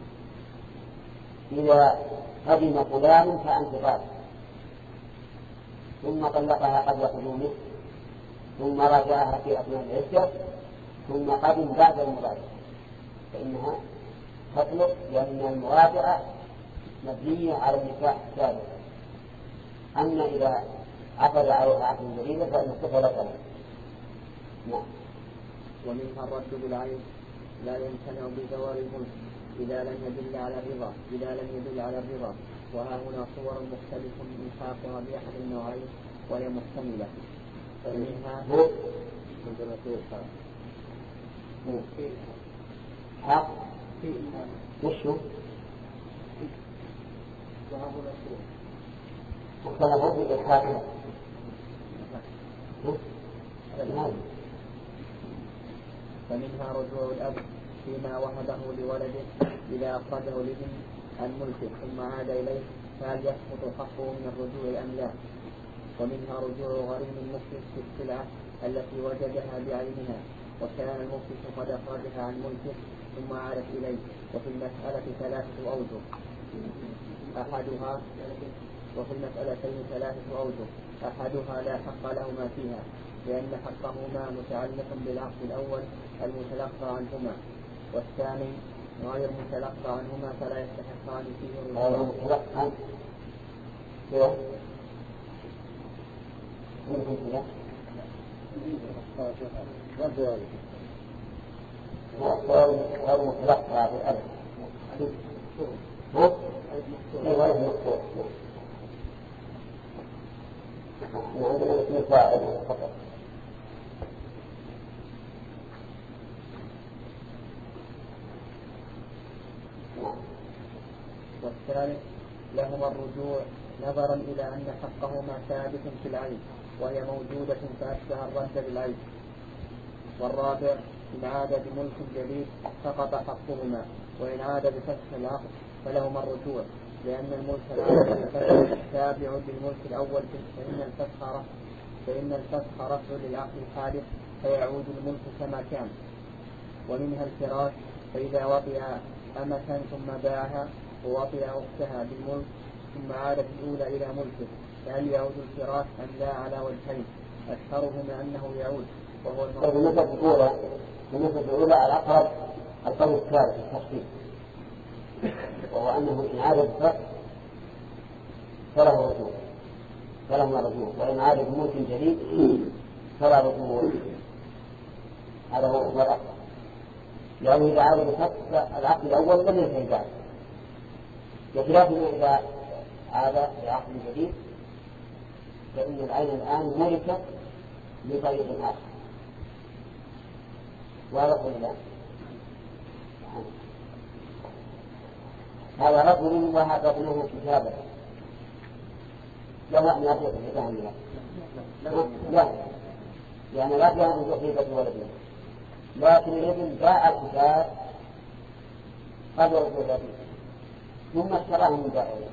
إذا قدم فلان فأنت طالق، ثم طلقها قبل قدومه ثم راجعها في أثناء العدة ثم قدم بعد المراجعة فإنها تطلق لأن المراجعة مبنية على النكاح السابق. أما إذا عقد عليها عقد جديد فإن الصفة لا تلزم. نعم. ومنها الرد بالعين لا يمتنع بزوال الملك إذا لم يدل على الرضا، وها هنا صور مختلف من حاقها بأحد النوعين وهي محتملة. فمنها حق وشو مختلفة في الحاكم فمنها رجوع الأب فيما وهبه لولده إذا أخرجه لابن الملك ثم عاد إليه فهل يسقط حقه من الرجوع أم لا؟ ومنها رجوع غريم المفلس في السلعة التي وجدها بعينها وكان المفلس قد أخرجها عن ملكه ثم عادت إليه. وفي المسألة ثلاثة أوجه أحدها لا حق لهما فيها لأن حقهما متعلق بالعقد الأول المتلقى عنهما، والثاني غير متلقى عنهما فلا يستحقان فيه الرجوع. والثالث لهما الرجوع نظرا إلى أن حقهما ثابت في العين وهي موجودة فأشبه الرد بالعين. والرابع إن عاد بملك جديد سقط حقهما، وإن عاد بفتح العقد فلهما الرجوع لأن الملك تابع للملك الأول فإن الفتح رفع للعقد الحادث فيعود الملك كما كان. ومنها الفراش فإذا وطئ أمة ثم باعها ووطئ أختها بالملك ثم عادت الأولى إلى ملكه فهل يعود الفراش أم لا على وجهين أشهرهما أنه يعود وهو بالنسبة الأولى على أقرب القول الثالث التفصيل، وهو أنه إن عاد بالفتح فله رجوع وإن عاد بملك جديد فلا رجوع. هذا هو الأقرب، لأنه إذا عاد بالفتح العقد الأول لم ينتهي بعد، بخلاف إذا عاد بعقد جديد فإن العين الآن ملكت بطريق آخر. واضح ولا لا؟ هذا رجل وهذا ابنه كتابة له أن يأتي بالحكام لا يعني لا جاء من تحريبة ولده، لكن الابن باع الكتاب قبل الرجوع ثم اشتراه من بائعه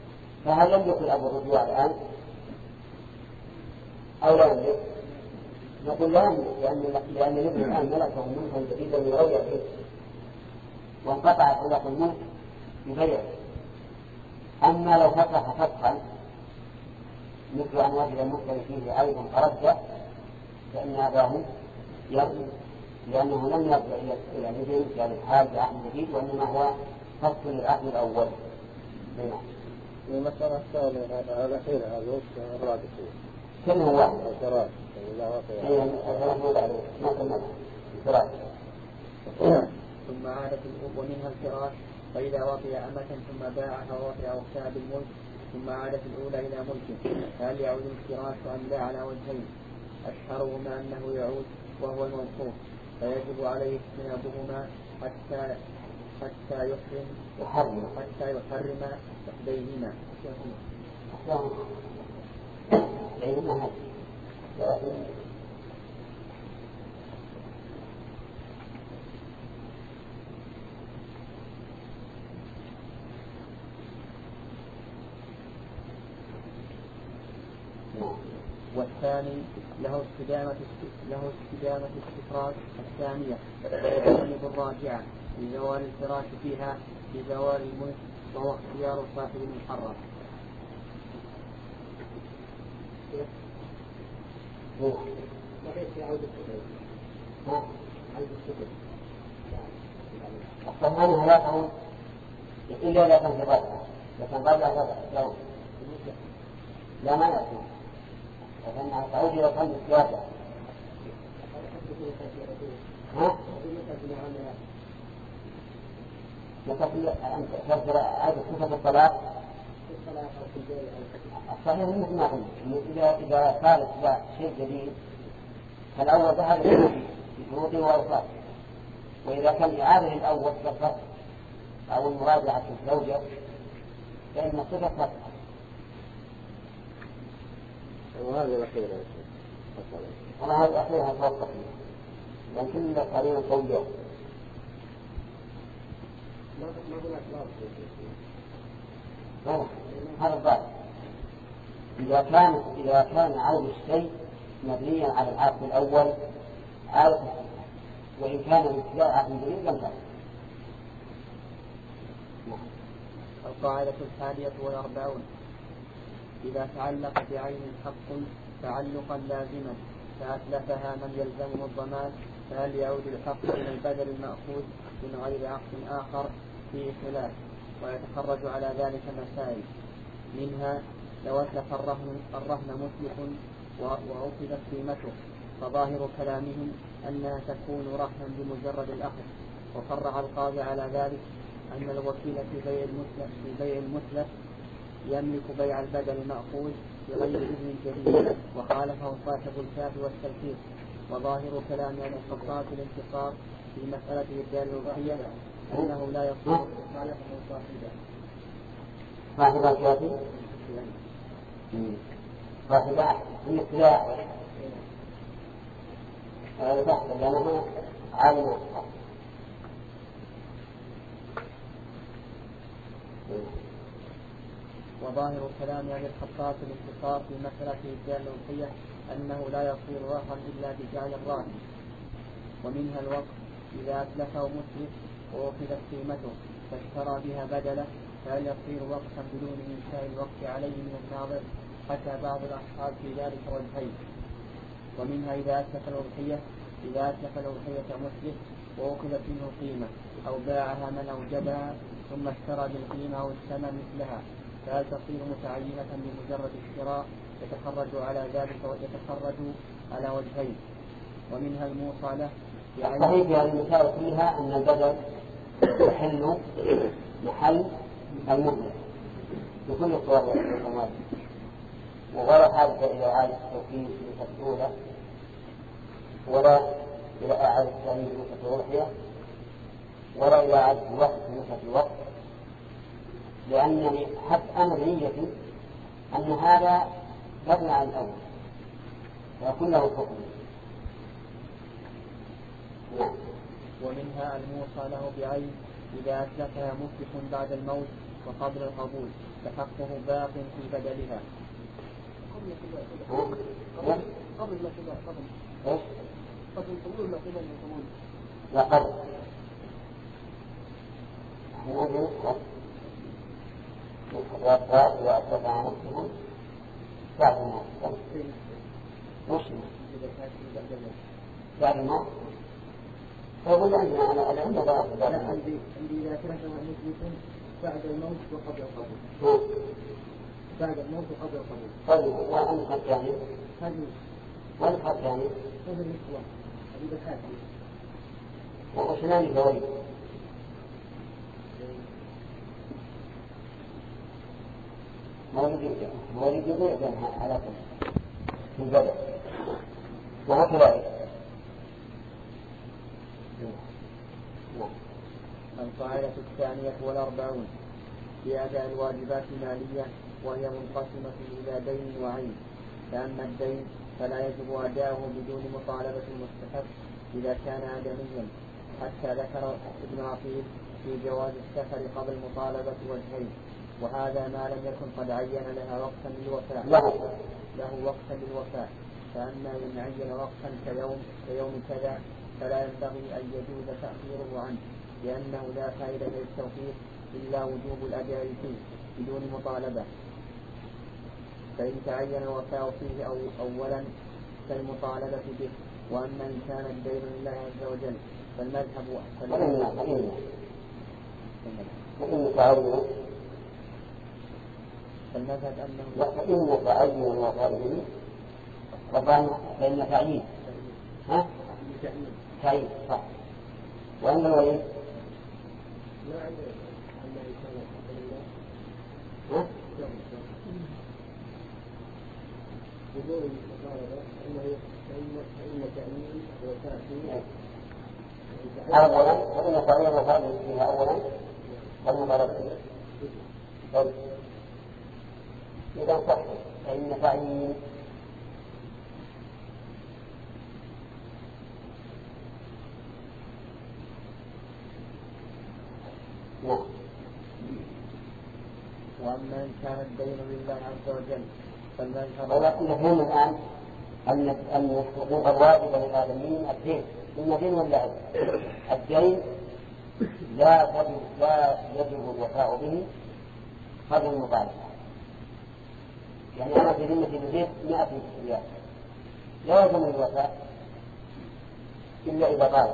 فهل يملك الأب الرجوع الآن أو لا يملك؟ نقول لأن الابن الآن ملكه ملكا جديدا يغير فيه وانقطعت علاقة الملك ببيعه. أما لو فتح فتحا مثل أن وجد المشتري فيه عيب فرده فإن أباه يرجع، لأنه لم يرجع إلى الإذن في هذه الحال بعقد جديد، وإنما هو فصل للعقد الأول. المسألة الثانية على حين هذا الوقت الرابط كلمة واحدة الزراج ثم عادت الأب ومنها الفراش، فإذا وطئ أمة ثم باعها ووطئ أختها بالملك ثم عادت الأولى إلى ملكه، فهل يعود الفراش أم لا على وجهين؟ أشهرهما أنه يعود وهو الموصوف، فيجب عليه اجتنابهما حتى يحرم إحديهما. والثاني له استدامة استفراش الثانية ويجتنب الراجعة لزوال الفراش فيها لزوال الملك، وهو اختيار صاحب المحرم. الصهمان هلاكهم إلا إذا كان في الرجعة، لكن الرجعة لا ما يأتي، لكنها تعود إلى كان بالسياسة. أنت تفضل عادة صفة الطلاق الصحيح مثل ما قلنا، إذا صارت شيء جديد فالأول ذهب بشروطه وأوصافه، وإذا كان إعادة الأول كالفصل أو المراجعة الزوجة فإن الصفة تصح. وهذا الأخير وهذا الأخير هتوقف لكن قريبا قوية. هذا الضابط إذا كان عود الشيء مبنيا على العقد الأول عادة، وإن كان بابتداء عقد جديد لم تكن. القاعدة 41 إذا تعلق بعين حق تعلقا لازما فأتلفها من يلزمه الضمان، فهل يعود الحق إلى البدل المأخوذ من غير عقد آخر؟ فيه خلاف، ويتخرج على ذلك مسائل، منها لو أتلف الرهن متلف وأخذت قيمته، فظاهر كلامهم أنها تكون رهنا بمجرد الأخذ، وفرع القاضي على ذلك أن الوكيل في بيع المتلف يملك بيع البدل المأخوذ بغير إذن جديد، وخالفه صاحب الكاف والتلفيق. وظاهر كلام الخطاب في الانتصار في مسألة الدال الوحية أنه لا يصير صاحب الكافي صاحب الابتلاع تحت لأنه عالم. وظاهر كلام أبي الخطاب في الانتصار في مسألة الدال الوحية أنه لا يصير رهنا إلا بجعل الراهن. ومنها الوقت إذا أتلفه مسلف وأخذت قيمته فاشترى بها بدله، فهل يصير وقتا بدون إنشاء الوقت عليه من الناظر؟ حتى بعض الأصحاب في ذلك وجهين. ومنها إذا أتلف الأضحية مسلف وأخذت منه قيمة أو باعها من أوجبها ثم اشترى بالقيمة أو الثمن مثلها، فهل تصير متعينة بمجرد الشراء؟ يتخرج على وجهين. ومنها الموصى له صحيح. يعني المسائل كلها أن البدل يحل محل المدة بكل الصور والأموال، ولا حاجة إلى إعادة التوكيل في الأولى ولا إلى إعادة الثانية في الأضحية ولا إلى إعادة الوقت في الوقت، لأنني حتى أمر نيتي أن هذا مبنى عن الأول ويكون له حكم. ومنها الموصى له بعين إذا أتلفها مسلف بعد الموت وقبل القبول فحقه باق في بدلها. قبل ما كذا ايش؟ قبل القبول ما كذا يسمون لا قبل احنا نسخط الرافع وأتبع نفسه بعد الموت مش بعد الموت فيقول عندنا على العلم عندي إذا كان مسلم بعد الموت وقبل القبول بعد الموت وقبل القبول طيب وأنت الثاني وأنت الثاني هذا الإخوة أبي بكر وشنان الجواري مولد يضيع على كل في البلد وهو كذلك. القاعدة 42 في أداء الواجبات المالية وهي منقسمة إلى دين وعين. فأما الدين فلا يجب أداؤه بدون مطالبة المستحق إذا كان آدميا، حتى ذكر ابن عقيل في جواز السفر قبل المطالبة وجهين، وهذا ما لم يكن قد عين لها وقتا للوفاء له وقتا للوفاء. فأما إن عين وقتا كيوم كذا فلا ينبغي أن يجوز تأخيره عنه، لأنه لا فائدة للتوفيق إلا وجوب الأداء فيه بدون مطالبة. فإن تعين الوفاء فيه أولا كالمطالبة به. وأما إن كان الدين لله عز وجل فالمذهب أنه فإن تعين الوفاء به طبعا فإن تعيين تعيين صح. وأن الولي أولا فإن تعين الوفاء فيها أولا والمطالبة به. إذا صح فإن تعيين وأما إن كان الدين لله عز وجل فالمذهب ولكن نفهم الآن أن الحقوق الواجبة للآدميين الدين. إن دين ولا الدين لا يجب الوفاء به قبل المطالبة. يعني أنا في ذمة الزيت 100 ريال لا يجب الوفاء إلا إذا قال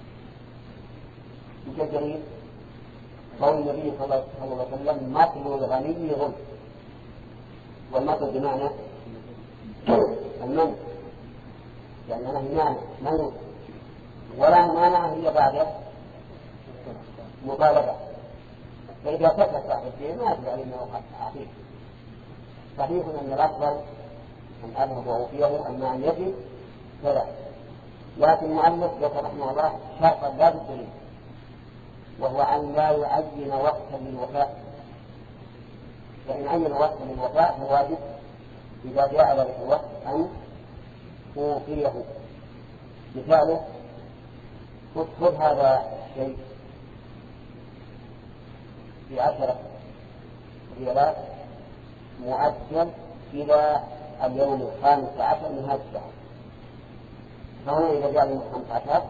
الدليل قول النبي صلى الله عليه وسلم مطل الغني ظلم. والمطل بمعنى المنع، يعني أنا منع ولا مانع إلا بعد مطالبة. فإذا كفت صاحب الدين ما يجب عليه أنه عقيق. صحيح أن الأفضل أن أذهب وأوفيه، أما أن يجب فلا. لكن المؤلف ذكر رحمه الله شرطا لا بالدليل، وهو أن لا يعين وقتا للوفاء. فإن عين وقتا للوفاء فالواجب إذا جاء ذلك الوقت أن توفيه. مثاله خذ هذا الشيء ب10 ريالات مؤجل إلى اليوم 15 من هذا الشهر. فهنا إذا جاء اليوم 15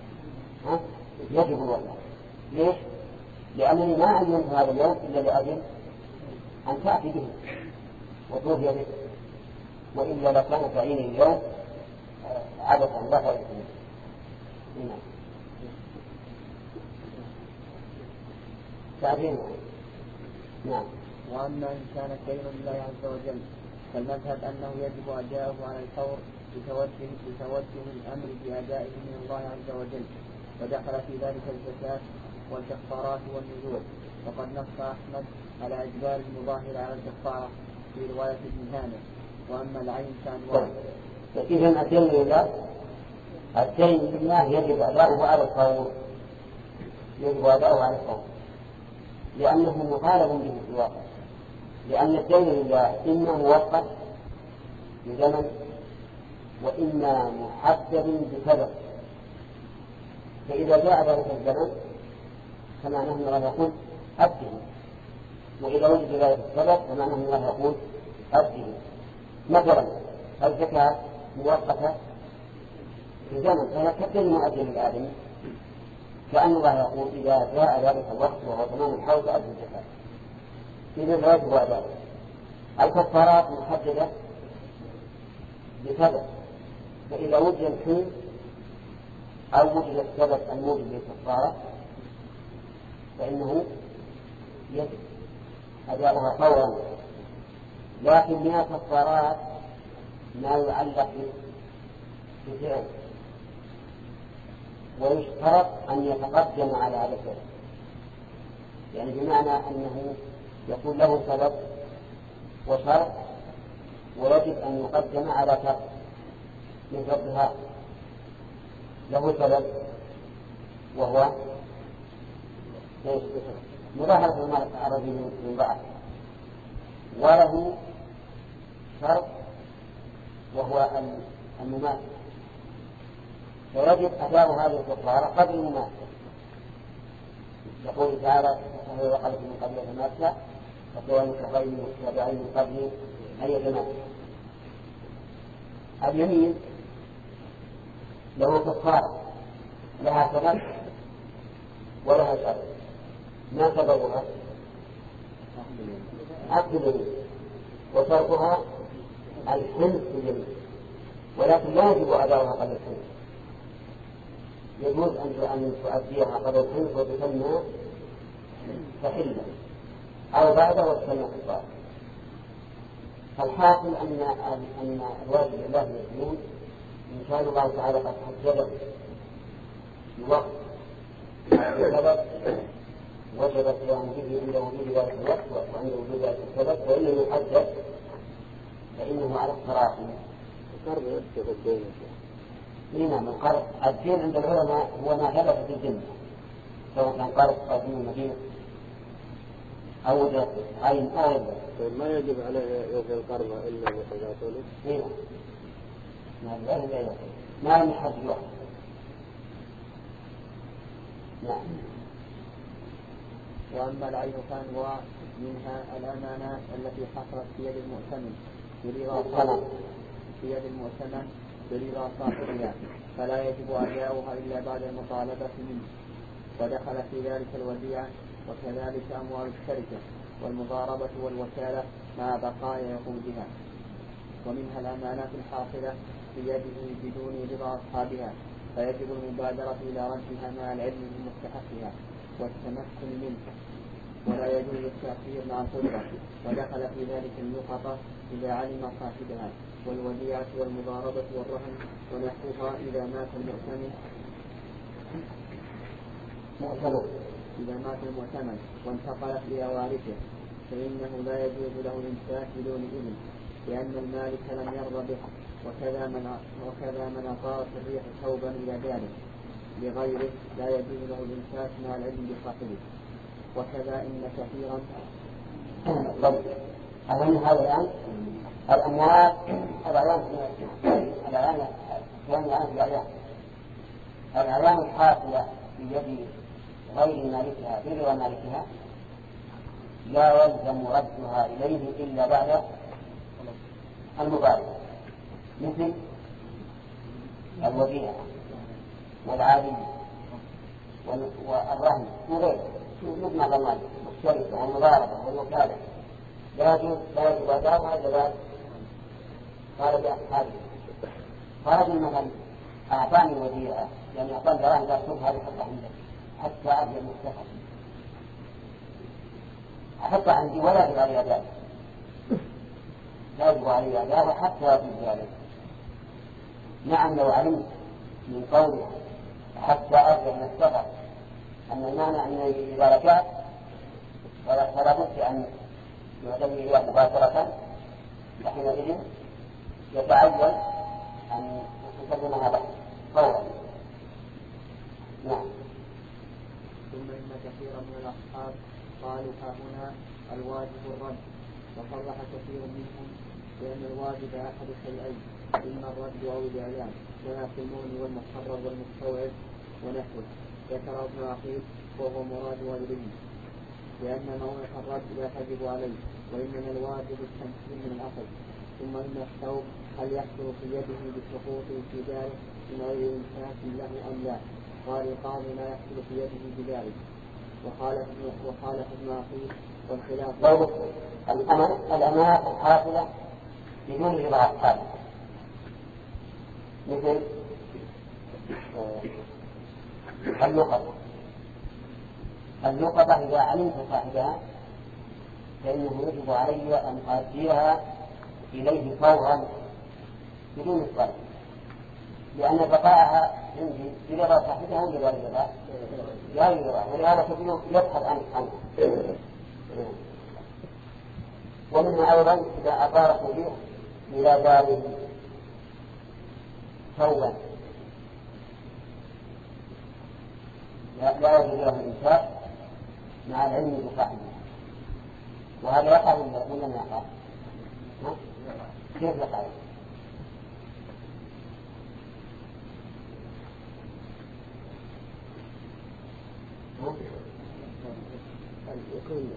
يجب الوفاء. ليش؟ لأنني ما عينت هذا اليوم إلا لأجل أن تأتي به وتوفي به، وإلا لكان تعيين اليوم عبثا لا فائدة منه. تعبين. نعم. وأما إن كان الدين لله عز وجل فالمذهب أنه يجب أداؤه على الفور بتوجه الأمر بأدائه من الله عز وجل، ودخل في ذلك الزكاة والكفارات والنذور. وقد نص أحمد على إجبار المظاهر على الكفارة في رواية ابن هانئ. وأما العين فأنواع. إذن الدين لله يجب أداؤه على الفور، يجب أداؤه على الفور لأنه مطالب به في الواقع. لأن الدين لله إما موقت بزمن وإما محدد بسبب. فإذا جاء ذلك الزمن كما نحن لا نقول أبده، وإذا وجد ذلك السبب كما نحن لا نقول أبده. مثلا الزكاة مؤقتة في زمن فيكفي مؤجل الآدمي، كأن الله يقول إذا جاء ذلك الوقت وهو تمام الحول فأدوا الزكاة، إذا الواجب وأداء. الكفارات محددة بسبب، فإذا وجد الحين أو وجد السبب الموجب للكفارة فإنه يجب أداؤها فورا. لكن من الكفارات ما يعلق بفعل، ويشترط أن يتقدم على هذا الفعل، يعني بمعنى أنه يكون له سبب وشرط ويجب أن يقدم على شرط. مثل الظهار له سبب وهو مظاهرة المرأة من بعض، وله شرط وهو المماثل، فيجب أداء هذه الكفارة قبل المماثل. يقول تعالى فهو وقلت من قبل المماثلة فكون كفرين وتابعين من قبل أي جماعة. اليمين له كفارة لها سبب ولها شرط. ما سببها؟ عقد اليمين، وشرطها الحنث باليمين، ولكن لا يجب أداؤها قبل الحنث، يجوز أن تؤديها قبل الحنث وتسمى تحلا أو بعده وتسمى كفارة. الحاصل أن الواجب لله يكون إن كان الله تعالى قد حدده بوقت السبب وجب القيام به عند وجود ذلك الوقت وعند وجود ذلك السبب، فإن لم يحدد فإنه على التراخي. القرض يثبت الدين. نعم، القرض الدين عند العلماء هو ما ثبت في الذمة، سواء كان قرض أو دين مدين أو وجه عين أو طيب ما يجب عليه يوفي القرض إلا إذا طلب؟ نعم، ما لم يحدد الوقت. نعم. وأما العين فأنواع، منها الأمانات التي حصلت في يد المؤتمن برضا صاحبها فلا يجب أداؤها إلا بعد المطالبة منه، ودخل في ذلك الوديعة، وكذلك أموال الشركة والمضاربة والوكالة مع بقايا يقودها. ومنها الأمانات الحاصلة في يده بدون رضا أصحابها فيجب المبادرة إلى ردها مع العلم بمستحقها والتمكن منه، ولا يجوز التأخير مع القدرة. ودخل في ذلك اللقطة إذا علم صاحبها، والوديعة والمضاربة والرهن ونحوها إذا مات المؤتمن وانتقلت إلى وارثه، فإنه لا يجوز له الإمساك بدون إذن، لأن المالك لم يرضى به. وكذا من أطارت الريح ثوبا إلى ذلك لغيره لا يجوز له الإمساك مع العلم بصاحبه. وكذا إن كثيرا أهم هذا الآن الأموال الأعيان الحاصلة في يد غير مالكها برضا مالكها لا يلزم ردها إليه إلا بعد المبادرة، مثل الوديعة والعادية والرهن وغيره مثل ما قال مالك والشركة والمضاربة والوكالة لا يجب أداؤها إلا بعد قال بأصحابه. فرجل مثلا أعطاني وديعة يعني أعطاني دراهم لا أشوف هذه حتى عندك حتى أبدأ المستقبل أحطها عندي ولا يجب علي أداء، لا يجب علي أداء حتى أبدأ عليه. نعم لو علمت من قوله حتى أبدأ المستقبل أن المانع أن إذا رجعت فلا بد أن يعتمد إليها مباشرة، فحينئذ يتعود أن يسلمها له فورا. نعم. ثم إن كثيرا من الأصحاب قالوا هنا الواجب الرد، وصرح كثير منهم بأن الواجب أحد شيئين، إما الرد أو الإعلان، كما في النون والمحرر والمستوعب ونحوه. ذكر ابن عقيل وهو مراد والدين، لأن موضع الرد لا تجب عليه، وإنما الواجب التمكين من الأصل، ثم إن الثوب هل يحصل في يده بسقوط في داره من غير إمساك له أم لا؟ قال القاضي لا يحصل في يده بذلك. وخالف ابن عقيل والخلاف. الأمانة الحاصلة بدون رضا الصالح مثل اللقطة إذا علمت صاحبها فإنه يجب علي أن أؤديها إليه فورا بدون الصالح، لأن بقاءها عندي برضا صاحبها ولا غير رضا؟ غير رضا، ولهذا كثير يبحث عنه. ومنها أيضا إذا أطار صديق إلى داره ثوبا لا يجوز له الإنشاء مع العلم بصاحبه، وهذا يقع ولا ما يقع؟ كيف يقع؟ يكون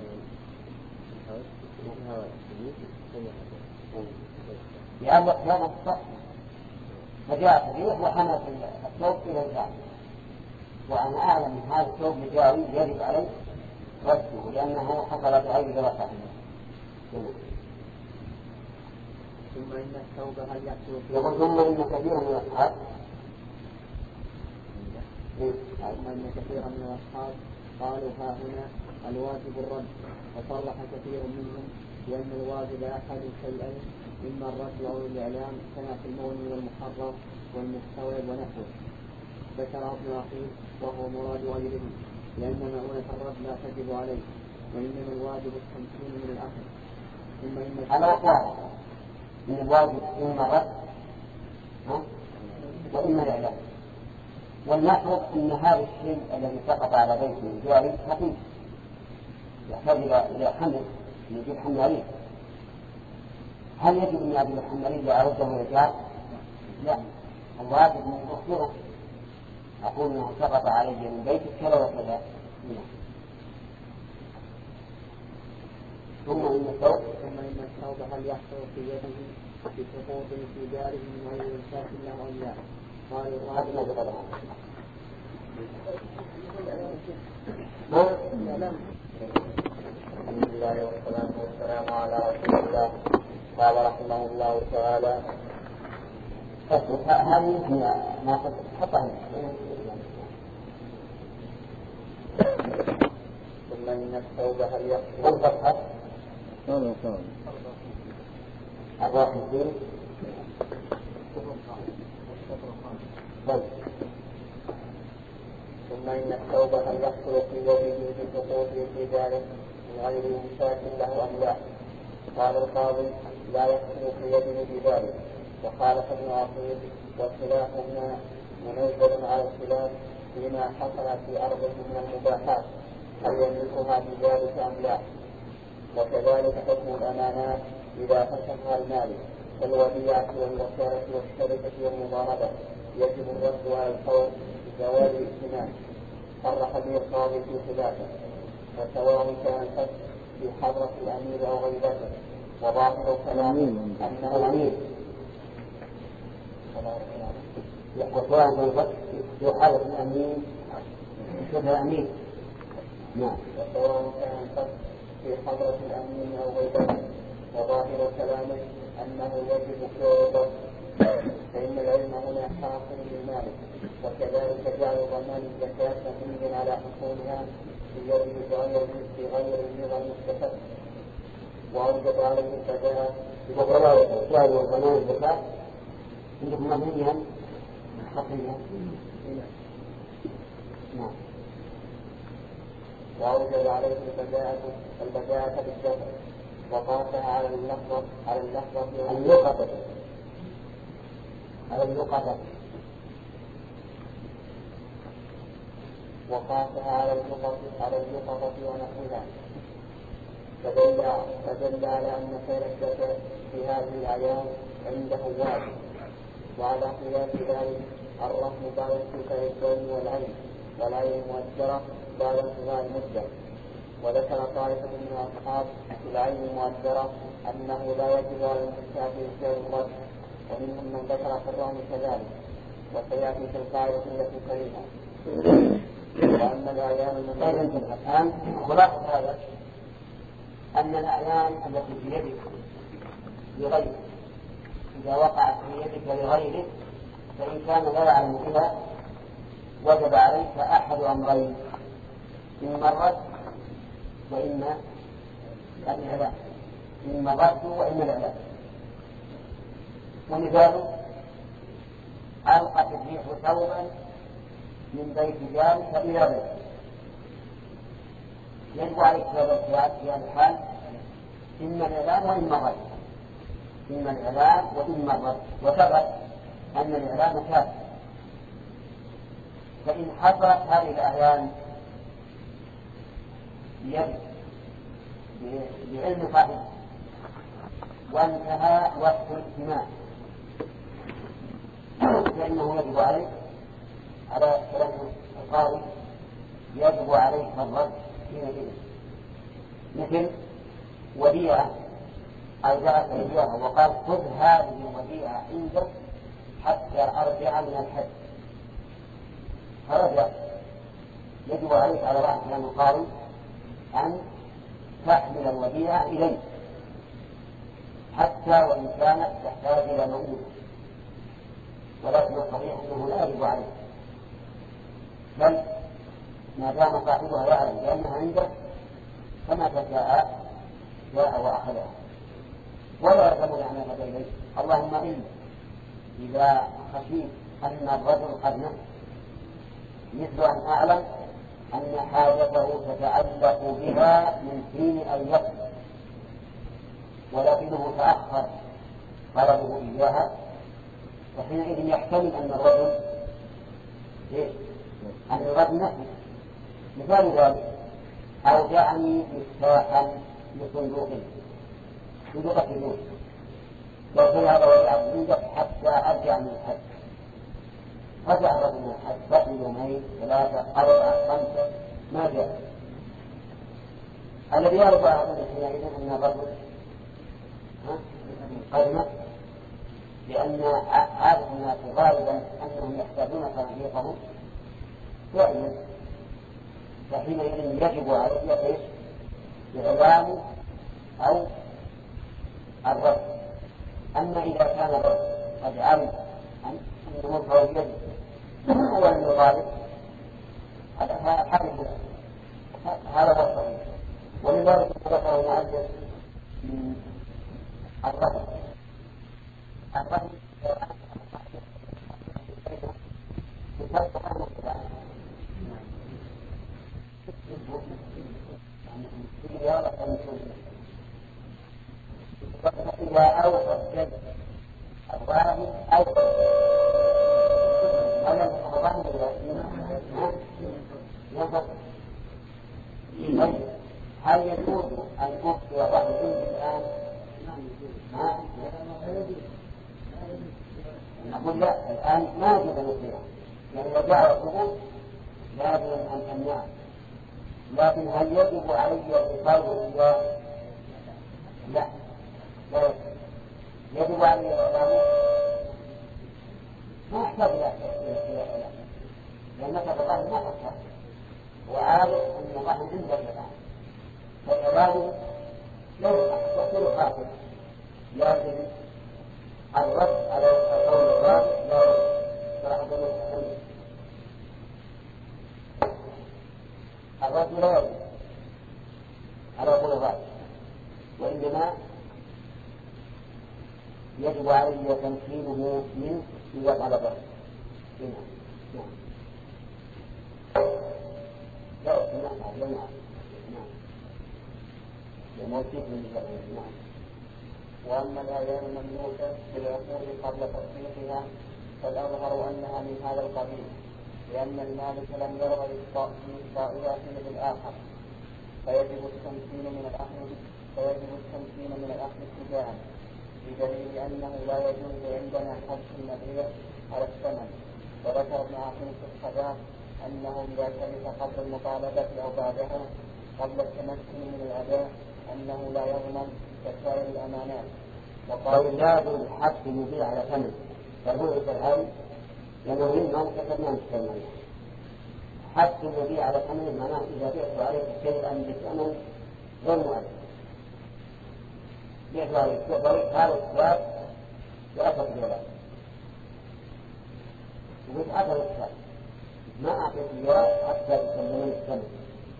لأن هذا الصح فجاء صديق وحمل الثوب إلى الجامع، وأنا أعلم من هذا الثوب مجاوي يجب عليه رده لأنه حصل بغير دراسة. ثم إن الثوب هل يحصل في يقول ثم إن كثيرا من الأصحاب قالوا ها هنا الواجب الرد، وصرح كثير منهم بأن الواجب أحد شيئين، إما الرد أو الإعلام كما في المغني والمحرر والمستوعب ونحوه. ذكره ابن عقيل وهو مراد غيره، لأن مؤونة الرد لا تجب عليه، وإنما الواجب التمكين من الأخذ. ثم إن من الواجب إما الرد وإما الإعلام. والمحرم أن هذا الشيء الذي سقط على بيت من جاري خفيف يحتاج إلى حمل، يجب حمل عليه. هل يجب أن أبي الحملين لأرده إلى الجار؟ لا، الواجب أن أخبره، أقول أنه سقط علي من بيتك كذا وكذا. ثم إن الثوب هل يحصل في يده بسقوط في داره من غير إمساك له أم لا؟ قال الواجب الحمد لله والصلاة والسلام على رسول الله. قال رحمه الله تعالى هذه هي ما قد حطها. ثم إن الثوب هل يحصل الفتحة الراحلين ثم إن الثوب هل يحصل في يده بسقوط في داره من غير إمساك له أم لا؟ قال القاضي لا يحصل في يده بذلك. وخالف ابن عقيل والخلاف هنا منزل على الخلاف فيما حصل في أرضه من المباحات هل يملكها بذلك أم لا؟ وكذلك حكم الأمانات إذا فسخها المالك كالوديعة والوكالة والشركة والمضاربة يجب الرد على الفور بزوال الائتمان. صرح به القاضي في خلافه، وسواء كان الحد في حضرة الأمير أو غيبته، وظاهر كلامه أنه الأمير وسواء غيبته في حضرة الأمير شبه أمير. وسواء كان الحد في حضرة الأمين أو غيبته، وظاهر كلامه أنه يجب فعله، فإن العلم هنا حاصل للمالك. وكذلك جعل ضمان الزكاة مبنيا على حصولها في يده في غير الرضا المستفد، وأوجب عليه الفداء وجعل ضمان الزكاة عندكم مبنيا حقيقة. وأوجب عليه البداءة بالدفع، وقاسها على اللفظة ونحوها، فدل على أن خير الزكاة في هذه الأعيان عنده واجب. وعلى خلاف ذلك الرهن بعد انتفاء الدين والعين مؤجرة بعد انتهاء المدة، وذكر طائفة من أصحاب العلم المؤثرة أنه لا يجب على الإنسان في إسلام الرد، ومنهم من ذكر حرام كذلك، وسيأتي في القاعدة التي تليها. وأما الأعيان الآن خلاصة هذا أن الأعيان التي في يدك لغيرك إذا وقعت في يدك لغيرك فإن كان لا يعلم بها وجب عليك أحد أمرين: إما الرد وإما الإعلان، إما الرد وإما الإعلان. ومثال: ألقت الريح ثوبا من بيت جارك إلى بيتك، يجب عليك في هذا الحال إما الإعلان وإما الرد، إما الإعلان وإما الرد. وثبت أن الإعلان كافٍ. فإن حصلت هذه الأعيان بيدك بعلم صاحبه وانتهى وقت الاجتماع فإنه يجب عليك على كلام القاضي يجب عليك الرد حينئذ. مثل وديعة أودعت إياها وقال خذ هذه الوديعة عندك حتى أرجع من الحج، فرجع، يجب عليك على رأس كلام القاضي أن تحمل الوديعة إليه حتى وإن كانت تحتاج إلى مؤونة، ولكن الصحيح أنه لا يجب عليه، بل ما دام صاحبها يعلم بأنها عنده فما جاء وأخذها ولا يلزم العنابة إليه. اللهم إن إذا خشيت أن الرجل قد نسي، مثل أن أعلم أن حاجته تتعلق بها من حين أن يقضي ولكنه تأخر طلبه إياها، وحينئذ يحتمل أن الرجل نسي. مثال ذلك: أودعني مفتاحا لصندوق البيوت لكن هذا وجعه عندك حتى أرجع من الحج، رجع الرجل من الحج بقي يومين 3 4 5 ما جاء. الذي يرضى هذا حينئذ أن الرجل قد نسي، لأن عادة الناس غالبا أنهم يحتاجون صناديقهم فعلا، فحينئذ يجب عليه إعلام أو الرد. أما إذا كان الرد قد علم أنه مظهر بيده ولم يغالب هذا هو الصحيح. ولذلك ذكر المؤلف الرد إذا أوصى الجد الظاهر أوصى أولا الظاهر هل يجوز أن أفتي الرجل الآن؟ نقول لا، الآن ما يجوز أن أفتيها، يعني لو جاء الخروج لازم أن أمنعه، لكن هل يجب علي الإصابة إياه؟ لا، يجب علي الإصابة، ما يحتاج إلى لأنك بالله ما تحتاج، وعارف أن الله عند الجماعة، فالعباد لو تحصل خاطر، لكن الرد على قول الرد لا يجب الرد لا يجب على قول الرد، وإنما يجب عليه تمكينه منه ليفعل الرد. وأما الأعيان المملوكة بالعقول قبل تصديقها فالأظهر أنها من هذا القبيل، لأن المالك لم يرغب في إسرائيلها في مثل الآخر، فيجب التمكين من الأخذ اتجاها، بدليل أنه لا يجوز عندنا حبس المبيع على الثمن. وذكر ابن عاصم في الصباح أنه إذا كلف قبل المطالبة أو بعدها قبل التمكن من الأداء أنه لا يضمن كسائر الأمانات. وقال لا الحق مبيع على ثمن فهو كالهل لأنه مما كتبنا نتكلم حق مبيع على ثمن معناه إذا بعت عليك شيئا بثمن غير مؤلف بعت عليك هذا الكتاب $10 وقلت $10 ما أعطيت الجواب حتى تسلمني الثمن.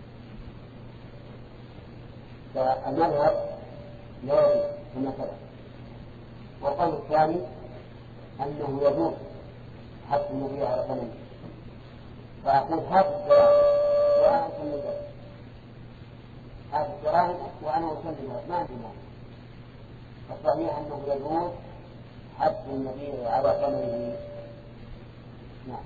فالمذهب لا يجوز كما سبق. والقول الثاني أنه يجوز حق المبيع على ثمنه فأقول هات الدراهم وأنا أسلم الدراهم هات الدراهم وأنا أسلم ما عندي مال. الصحيح أنه يجوز حق المبيع على ثمنه. نعم.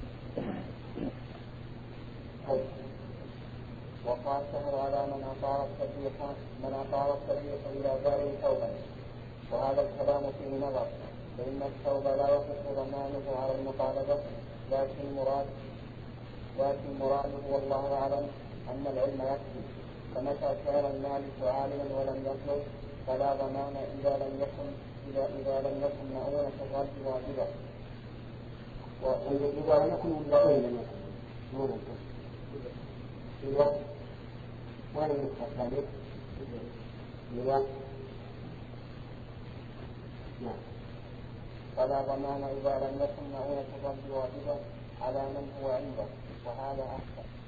وقال سهل على من أطار التبريح إلى داره ثوبا، وهذا الكلام فيه نظر، فإن الثوب لا يصح ضمانه على المطالبة، لكن مراده والله أعلم أن العلم يكفي. فمتى كان المالك عالما ولم يطلب فلا ضمان إذا لم يكن مؤونة الرد واجبة. وإذا لم يكن مؤونة ولا يستحق ذلك فلا ضمان إذا لم يكن مؤونة الرد واجبة على من هو عنده، وهذا أحسن.